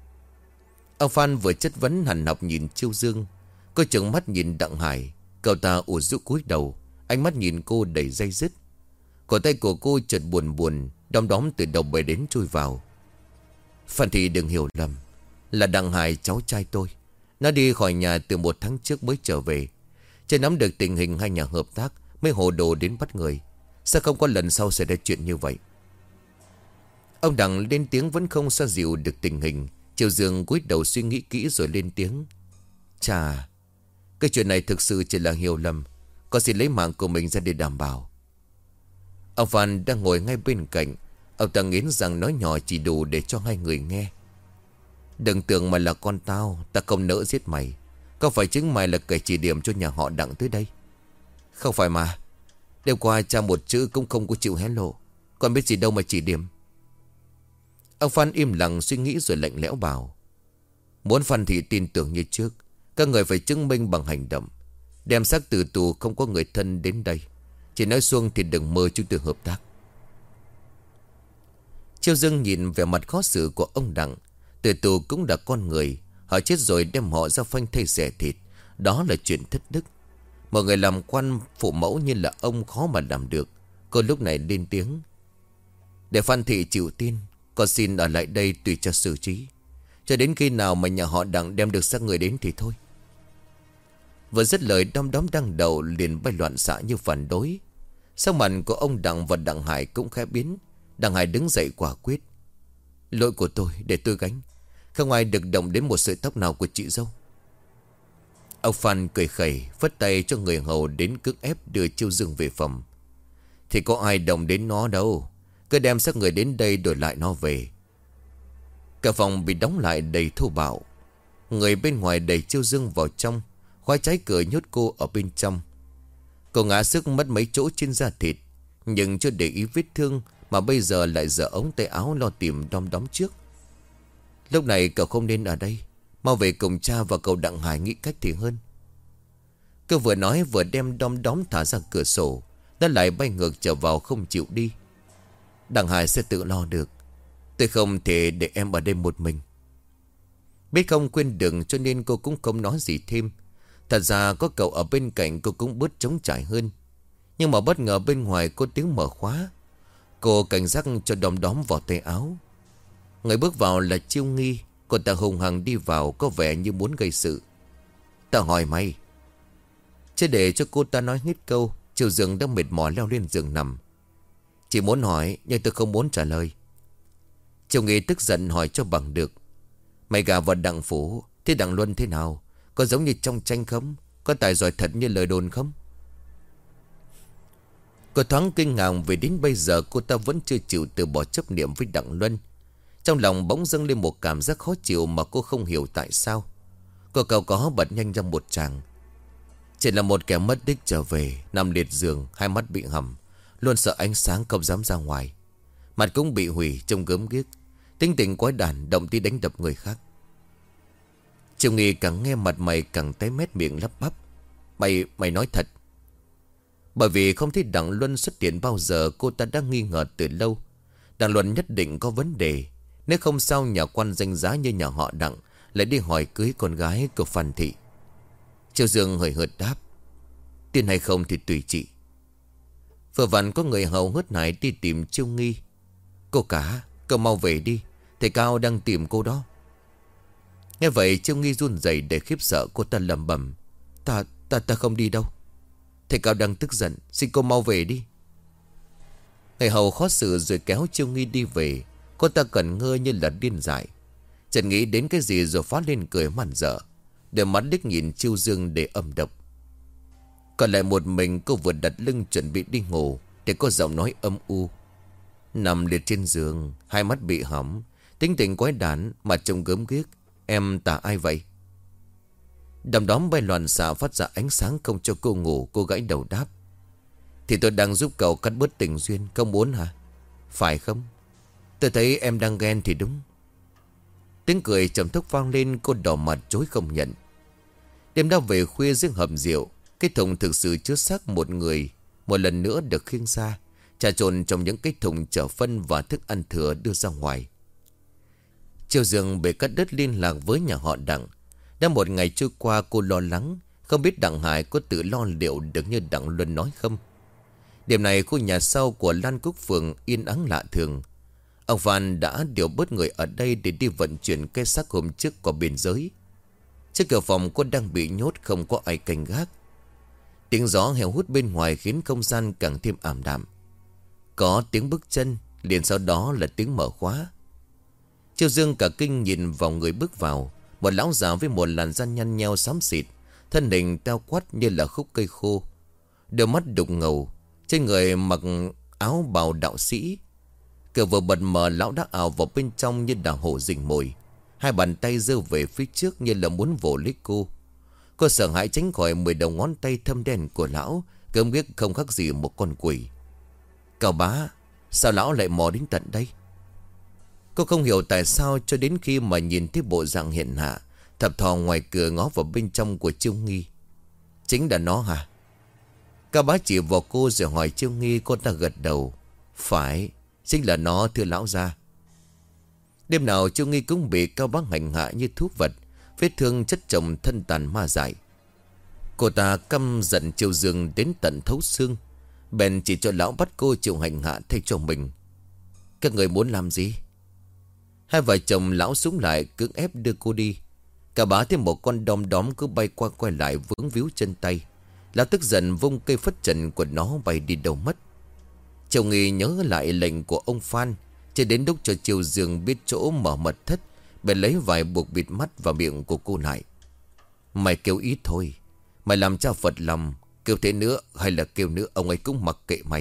Ông Phan vừa chất vấn hằn học nhìn Chiêu Dương. Cô trợn mắt nhìn Đặng Hải. Cậu ta ủ rũ cúi đầu, ánh mắt nhìn cô đầy day dứt. Cổ tay của cô chợt buồn buồn, đom đóm từ đầu bể đến chui vào. Phan Thị đừng hiểu lầm, là Đặng Hải cháu trai tôi. Nó đi khỏi nhà từ 1 tháng trước mới trở về. Chưa nắm được tình hình hai nhà hợp tác mới hồ đồ đến bắt người. Sao không có lần sau xảy ra chuyện như vậy? Ông Đặng lên tiếng vẫn không xoa dịu được tình hình. Chiêu Dương cúi đầu suy nghĩ kỹ rồi lên tiếng. Chà, cái chuyện này thực sự chỉ là hiểu lầm. Con xin lấy mạng của mình ra để đảm bảo. Ông Phan đang ngồi ngay bên cạnh. Ông ta nghiến rằng nói nhỏ chỉ đủ để cho hai người nghe. Đừng tưởng mày là con tao, ta không nỡ giết mày. Có phải chính mày là kẻ chỉ điểm cho nhà họ Đặng tới đây? Không phải mà. Đêm qua cha một chữ cũng không có chịu hé lộ. Con biết gì đâu mà chỉ điểm. Ông Phan im lặng suy nghĩ rồi lạnh lẽo bảo. Muốn Phan Thị tin tưởng như trước, các người phải chứng minh bằng hành động. Đem xác từ tù không có người thân đến đây. Chỉ nói xuông thì đừng mơ chúng tôi hợp tác. Chiêu Dương nhìn vẻ mặt khó xử của ông Đặng. Từ tù cũng là con người. Họ chết rồi đem họ ra phanh thay rẻ thịt. Đó là chuyện thất đức. Một người làm quan phụ mẫu như là ông khó mà làm được. Cô lúc này lên tiếng. Để Phan Thị chịu tin, con xin ở lại đây tùy cho xử trí. Cho đến khi nào mà nhà họ Đặng đem được xác người đến thì thôi. Vừa dứt lời, đom đóm đang đầu liền bay loạn xạ như phản đối. Sắc mặt của ông Đặng và Đặng Hải cũng khẽ biến. Đặng Hải đứng dậy quả quyết. Lỗi của tôi, để tôi gánh. Không ai được động đến một sợi tóc nào của chị dâu. Ông Phan cười khẩy, phất tay cho người hầu đến cưỡng ép đưa Chiêu Dương về phòng. Thì có ai động đến nó đâu. Cứ đem xác người đến đây đổi lại nó về. Cả phòng bị đóng lại đầy thô bạo. Người bên ngoài đẩy Chiêu Dương vào trong, khóa trái cửa nhốt cô ở bên trong. Cô ngã sức mất mấy chỗ trên da thịt, nhưng chưa để ý vết thương mà bây giờ lại giở ống tay áo lo tìm đom đóm trước. Lúc này cậu không nên ở đây. Mau về cùng cha và cậu Đặng Hải nghĩ cách thì hơn. Cứ vừa nói vừa đem đom đóm thả ra cửa sổ. Nó lại bay ngược trở vào không chịu đi. Đặng Hải sẽ tự lo được. Tôi không thể để em ở đây một mình. Biết không quên đường cho nên cô cũng không nói gì thêm. Thật ra có cậu ở bên cạnh cô cũng bớt trống trải hơn. Nhưng mà bất ngờ bên ngoài có tiếng mở khóa. Cô cảnh giác cho đom đóm vào tay áo. Người bước vào là Chiêu Nghi. Cô ta hùng hằng đi vào có vẻ như muốn gây sự. Ta hỏi mày. Chứ để cho cô ta nói hết câu, Triều Dương đã mệt mỏi leo lên giường nằm. Chỉ muốn hỏi nhưng tôi không muốn trả lời. Chiêu Nghi tức giận hỏi cho bằng được. Mày gà vào Đặng phủ, thế Đặng Luân thế nào? Có giống như trong tranh không? Có tài giỏi thật như lời đồn không? Cô thoáng kinh ngạc vì đến bây giờ cô ta vẫn chưa chịu từ bỏ chấp niệm với Đặng Luân. Trong lòng bỗng dâng lên một cảm giác khó chịu mà cô không hiểu tại sao. Cô cậu có bật nhanh ra một tràng. Chỉ là một kẻ mất tích trở về, nằm liệt giường, hai mắt bị hầm, luôn sợ ánh sáng không dám ra ngoài. Mặt cũng bị hủy, trông gớm ghiếc. Tính tình quái đản, động tí đánh đập người khác. Triều Nghi càng nghe mặt mày càng tái mét miệng lắp bắp. Mày nói thật. Bởi vì không thấy Đặng Luân xuất hiện bao giờ, cô ta đã nghi ngờ từ lâu. Đặng Luân nhất định có vấn đề. Nếu không sao nhà quan danh giá như nhà họ Đặng lại đi hỏi cưới con gái của Phan Thị. Triều Dương hời hợt đáp. Tin hay không thì tùy chị. Vừa vặn có người hầu hớt hải đi tìm Chiêu Nghi. Cô cả, cậu mau về đi. Thầy Cao đang tìm cô đó. Nghe vậy Chiêu Nghi run rẩy để khiếp sợ. Cô ta lẩm bẩm. Ta không đi đâu. Thầy Cao đang tức giận. Xin cô mau về đi. Người hầu khó xử rồi kéo Chiêu Nghi đi về. Cô ta cần ngơ như là điên dại. Chẳng nghĩ đến cái gì rồi phát lên cười màn dở. Để mắt liếc nhìn Chiêu Dương để âm độc. Còn lại một mình cô vừa đặt lưng chuẩn bị đi ngủ thì có giọng nói âm u. Nằm liệt trên giường, hai mắt bị hỏng, tính tình quái đản, mặt trông gớm ghiếc. Em tả ai vậy? Đom đóm bay loạn xạ phát ra ánh sáng không cho cô ngủ. Cô gãy đầu đáp. Thì tôi đang giúp cậu cắt bớt tình duyên. Cậu muốn hả? Phải không? Tôi thấy em đang ghen thì đúng. Tiếng cười trầm thấp vang lên. Cô đỏ mặt chối không nhận. Đêm đó về khuya dưới hầm rượu, cái thùng thực sự chứa xác một người một lần nữa được khiêng ra, trà trộn trong những cái thùng chở phân và thức ăn thừa đưa ra ngoài. Triều Dương bị cắt đứt liên lạc với nhà họ Đặng. Đã một ngày trôi qua cô lo lắng, không biết Đặng Hải có tự lo liệu được như Đặng Luân nói không. Đêm này khu nhà sau của Lan Cúc Phường yên ắng lạ thường. Ông Phan đã điều bớt người ở đây để đi vận chuyển cái xác hôm trước qua biên giới. Trước cửa phòng cô đang bị nhốt, không có ai canh gác. Tiếng gió heo hút bên ngoài khiến không gian càng thêm ảm đạm. Có tiếng bước chân, liền sau đó là tiếng mở khóa. Triều Dương cả kinh nhìn vào người bước vào. Một lão già với một làn da nhăn nheo xám xịt, thân hình teo quắt như là khúc cây khô, đôi mắt đục ngầu, trên người mặc áo bào đạo sĩ. Cửa vừa bật mở, lão đã ào vào bên trong như đà hổ rình mồi, hai bàn tay giơ về phía trước như là muốn vồ lấy cô. Cô sợ hãi tránh khỏi 10 đầu ngón tay thâm đen của lão, gớm ghiếc không khác gì một con quỷ. Cao bá, sao lão lại mò đến tận đây? Cô không hiểu tại sao cho đến khi mà nhìn thấy bộ dạng hiện hạ, thập thò ngoài cửa ngó vào bên trong của Chiêu Nghi. Chính là nó hả? Cao bá chỉ vào cô rồi hỏi Chiêu Nghi. Cô ta gật đầu. Phải, chính là nó thưa lão gia. Đêm nào Chiêu Nghi cũng bị Cao bá hành hạ như thú vật, vết thương chất chồng thân tàn ma dại. Cô ta căm giận Triều Dương đến tận thấu xương, bèn chỉ cho lão bắt cô chịu hành hạ thay cho mình. Các người muốn làm gì? Hai vợ chồng lão súng lại cưỡng ép đưa cô đi. Cả bá thêm một con đom đóm cứ bay qua quay lại vướng víu chân tay. Lão tức giận vung cây phất trần của nó bay đi đâu mất. Triều Nghi nhớ lại lệnh của ông Phan, chỉ đến lúc cho Triều Dương biết chỗ mở mật thất, bèn lấy vải buộc bịt mắt và miệng của cô lại. Mày kêu ít thôi, mày làm cha Phật lòng, kêu thế nữa hay là kêu nữa ông ấy cũng mặc kệ mày.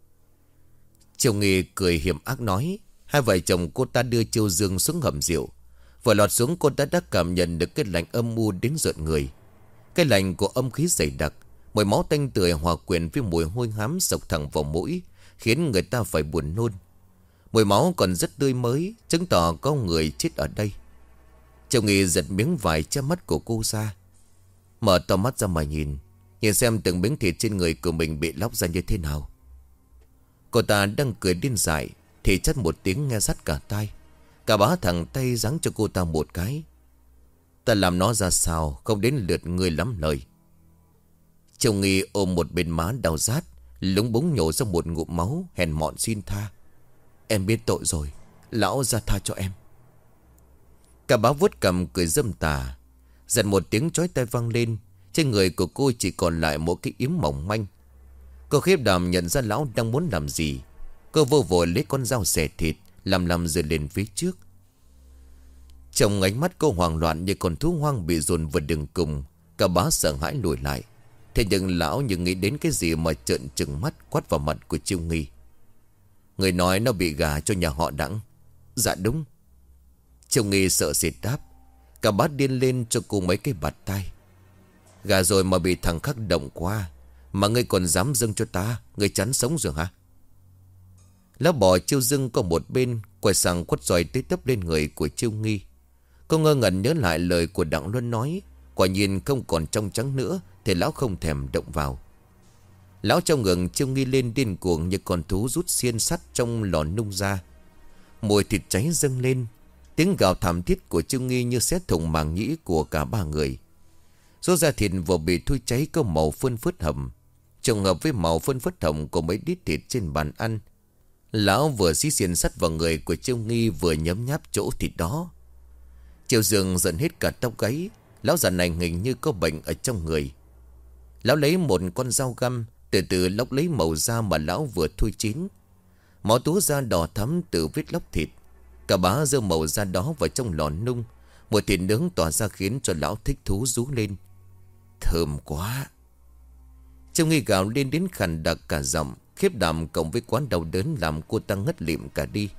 Triều Nghi cười hiểm ác nói. Hai vợ chồng cô ta đưa Triều Dương xuống hầm rượu. Vừa lọt xuống cô ta đã cảm nhận được cái lạnh âm u đến rợn người. Cái lạnh của âm khí dày đặc, mùi máu tanh tươi hòa quyện với mùi hôi hám sộc thẳng vào mũi, khiến người ta phải buồn nôn. Mùi máu còn rất tươi mới, chứng tỏ có người chết ở đây. Châu Nghi giật miếng vải che mắt của cô ra, mở to mắt ra mà nhìn xem từng miếng thịt trên người của mình bị lóc ra như thế nào. Cô ta đang cười điên dại thì chắt một tiếng nghe rắt cả tai. Cả bá thẳng tay giáng cho cô ta một cái. Ta làm nó ra sao, không đến lượt ngươi lắm lời. Châu Nghi ôm một bên má đau rát, lúng búng nhổ ra một ngụm máu, hèn mọn xin tha. Em biết tội rồi, lão ra tha cho em. Cả bá vuốt cầm cười dâm tà. Giật một tiếng chói tai vang lên. Trên người của cô chỉ còn lại một cái yếm mỏng manh. Cô khiếp đảm nhận ra lão đang muốn làm gì. Cô vô vội lấy con dao xẻ thịt, làm rồi lên phía trước. Trong ánh mắt cô hoảng loạn như con thú hoang bị dồn vào đường cùng. Cả bá sợ hãi lùi lại. Thế nhưng lão như nghĩ đến cái gì mà trợn trừng mắt quát vào mặt của Chiêu Nghi. Người nói nó bị gả cho nhà họ Đặng. Dạ đúng. Chiêu Nghi sợ sệt đáp. Cả bá điên lên cho cô mấy cái bạt tay. Gà rồi mà bị thằng khác động qua, mà ngươi còn dám dâng cho ta. Ngươi chán sống rồi hả? Lão bỏ Chiêu Dưng có một bên, quay sang quất roi tới tấp lên người của Chiêu Nghi. Cô ngơ ngẩn nhớ lại lời của Đặng Luân nói. Quả nhiên không còn trong trắng nữa thì lão không thèm động vào. Lão trong ngừng Chiêu Nghi lên điên cuồng như con thú rút xiên sắt trong lò nung ra. Mùi thịt cháy dâng lên. Tiếng gào thảm thiết của Chiêu Nghi như xé thủng màng nhĩ của cả ba người. Số da thịt vừa bị thui cháy có màu phơn phớt hầm, trùng hợp với màu phơn phớt hồng của mấy đít thịt trên bàn ăn. Lão vừa xí xiên sắt vào người của Chiêu Nghi vừa nhấm nháp chỗ thịt đó. Chiêu Dương giận hết cả tóc gáy. Lão già này hình như có bệnh ở trong người. Lão lấy một con dao găm, từ từ lóc lấy màu da mà lão vừa thui chín. Máu túa da đỏ thắm từ vết lóc thịt. Cả bá giơ màu da đó vào trong lò nung. Mùi thịt nướng tỏa ra khiến cho lão thích thú rú lên. Thơm quá. Chiêu Nghi gào lên đến khàn đặc cả giọng. Khiếp đảm cộng với quán đau đớn làm cô ta ngất lịm cả đi.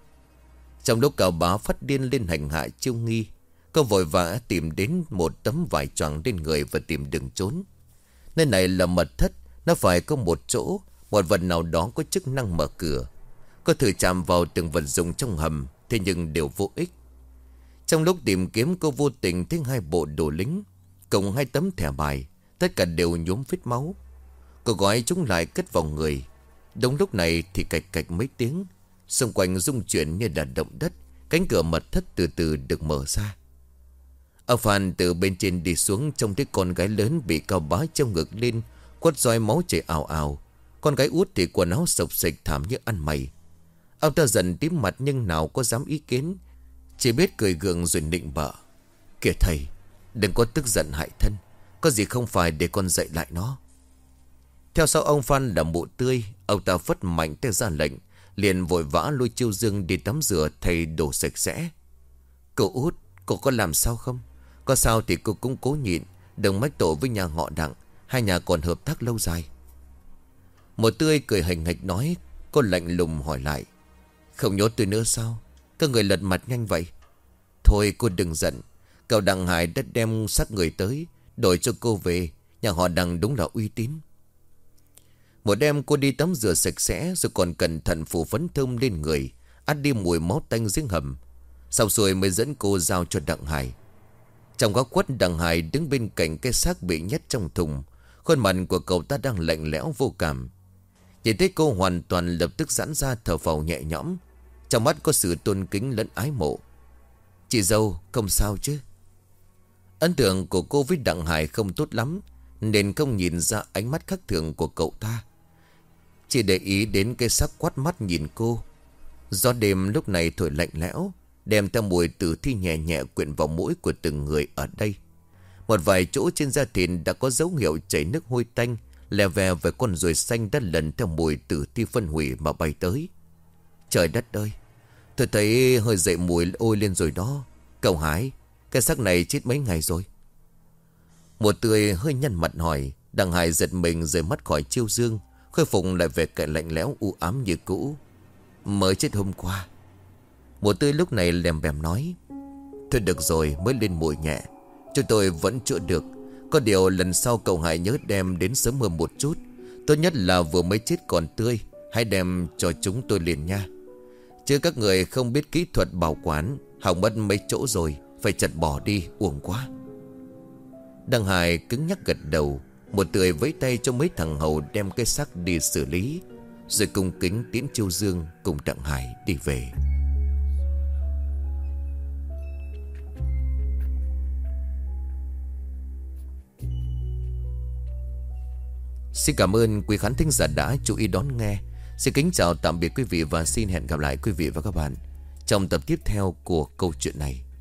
Trong lúc Cao Bá phát điên lên hành hạ Chiêu Nghi, cô vội vã tìm đến một tấm vải choàng lên người và tìm đường trốn. Nơi này là mật thất, nó phải có một chỗ, một vật nào đó có chức năng mở cửa. Cô thử chạm vào từng vật dụng trong hầm, thế nhưng đều vô ích. Trong lúc tìm kiếm cô vô tình thấy hai bộ đồ lính cùng hai tấm thẻ bài, tất cả đều nhuốm vết máu. Cô gói chúng lại cất vào người. Đúng lúc này thì cạch cạch mấy tiếng, xung quanh rung chuyển như là động đất. Cánh cửa mật thất từ từ được mở ra. Ông Phan từ bên trên đi xuống, trông thấy con gái lớn bị Cao Bá trong ngực lên, quất roi máu chảy ào ào. Con gái út thì quần áo sộc sịch thảm như ăn mày. Ông ta dần tím mặt nhưng nào có dám ý kiến, chỉ biết cười gượng rồi nịnh bợ. Kìa thầy, đừng có tức giận hại thân, có gì không phải để con dạy lại nó. Theo sau ông Phan là Mụ Tươi. Ông ta phất mạnh tay ra lệnh, liền vội vã lôi Chiêu Dương đi tắm rửa thay đồ sạch sẽ. Cậu út, cô có làm sao không? Có sao thì cô cũng cố nhịn, đừng mách tội với nhà họ Đặng. Hai nhà còn hợp tác lâu dài. Mụ Tươi cười hành hạch nói. Cô lạnh lùng hỏi lại. Không nhốt tôi nữa sao? Các người lật mặt nhanh vậy. Thôi cô đừng giận. Cậu Đặng Hải đã đem xác người tới, đổi cho cô về. Nhà họ Đặng đúng là uy tín. Một đêm cô đi tắm rửa sạch sẽ, rồi còn cẩn thận phủ phấn thơm lên người, át đi mùi máu tanh giếng hầm. Sau rồi mới dẫn cô giao cho Đặng Hải. Trong góc khuất, Đặng Hải đứng bên cạnh cái xác bị nhét trong thùng. Khuôn mặt của cậu ta đang lạnh lẽo vô cảm. Nhìn thấy cô hoàn toàn lập tức giãn ra thở phào nhẹ nhõm. Trong mắt có sự tôn kính lẫn ái mộ. Chị dâu không sao chứ? Ấn tượng của cô với Đặng Hải không tốt lắm, nên không nhìn ra ánh mắt khác thường của cậu ta. Chỉ để ý đến cái sắc quát mắt nhìn cô. Gió đêm lúc này thổi lạnh lẽo, đem theo mùi tử thi nhẹ nhẹ quyện vào mũi của từng người ở đây. Một vài chỗ trên da thịt đã có dấu hiệu chảy nước hôi tanh, lè vè với con ruồi xanh đã lần theo mùi tử thi phân hủy mà bay tới. Trời đất ơi, tôi thấy hơi dậy mùi ôi lên rồi đó. Cậu Hải, cái xác này chết mấy ngày rồi? Mùa Tươi hơi nhăn mặt hỏi. Đặng Hải giật mình rời mắt khỏi Chiêu Dương, khôi phục lại về cái lạnh lẽo u ám như cũ. Mới chết hôm qua. Mùa Tươi lúc này lèm bèm nói. Thôi được rồi, mới lên mùi nhẹ, chúng tôi vẫn chữa được. Có điều lần sau cậu Hải nhớ đem đến sớm hơn một chút. Tốt nhất là vừa mới chết còn tươi, hãy đem cho chúng tôi liền nha. Chứ các người không biết kỹ thuật bảo quản, hỏng mất mấy chỗ rồi, Phải chặt bỏ đi, uổng quá. Đăng Hải cứng nhắc gật đầu. Một tươi với tay cho mấy thằng hầu đem cái xác đi xử lý, rồi cung kính tiễn Châu Dương cùng Đặng Hải đi về. Xin cảm ơn quý khán thính giả đã chú ý đón nghe. Xin kính chào tạm biệt quý vị và xin hẹn gặp lại quý vị và các bạn trong tập tiếp theo của câu chuyện này.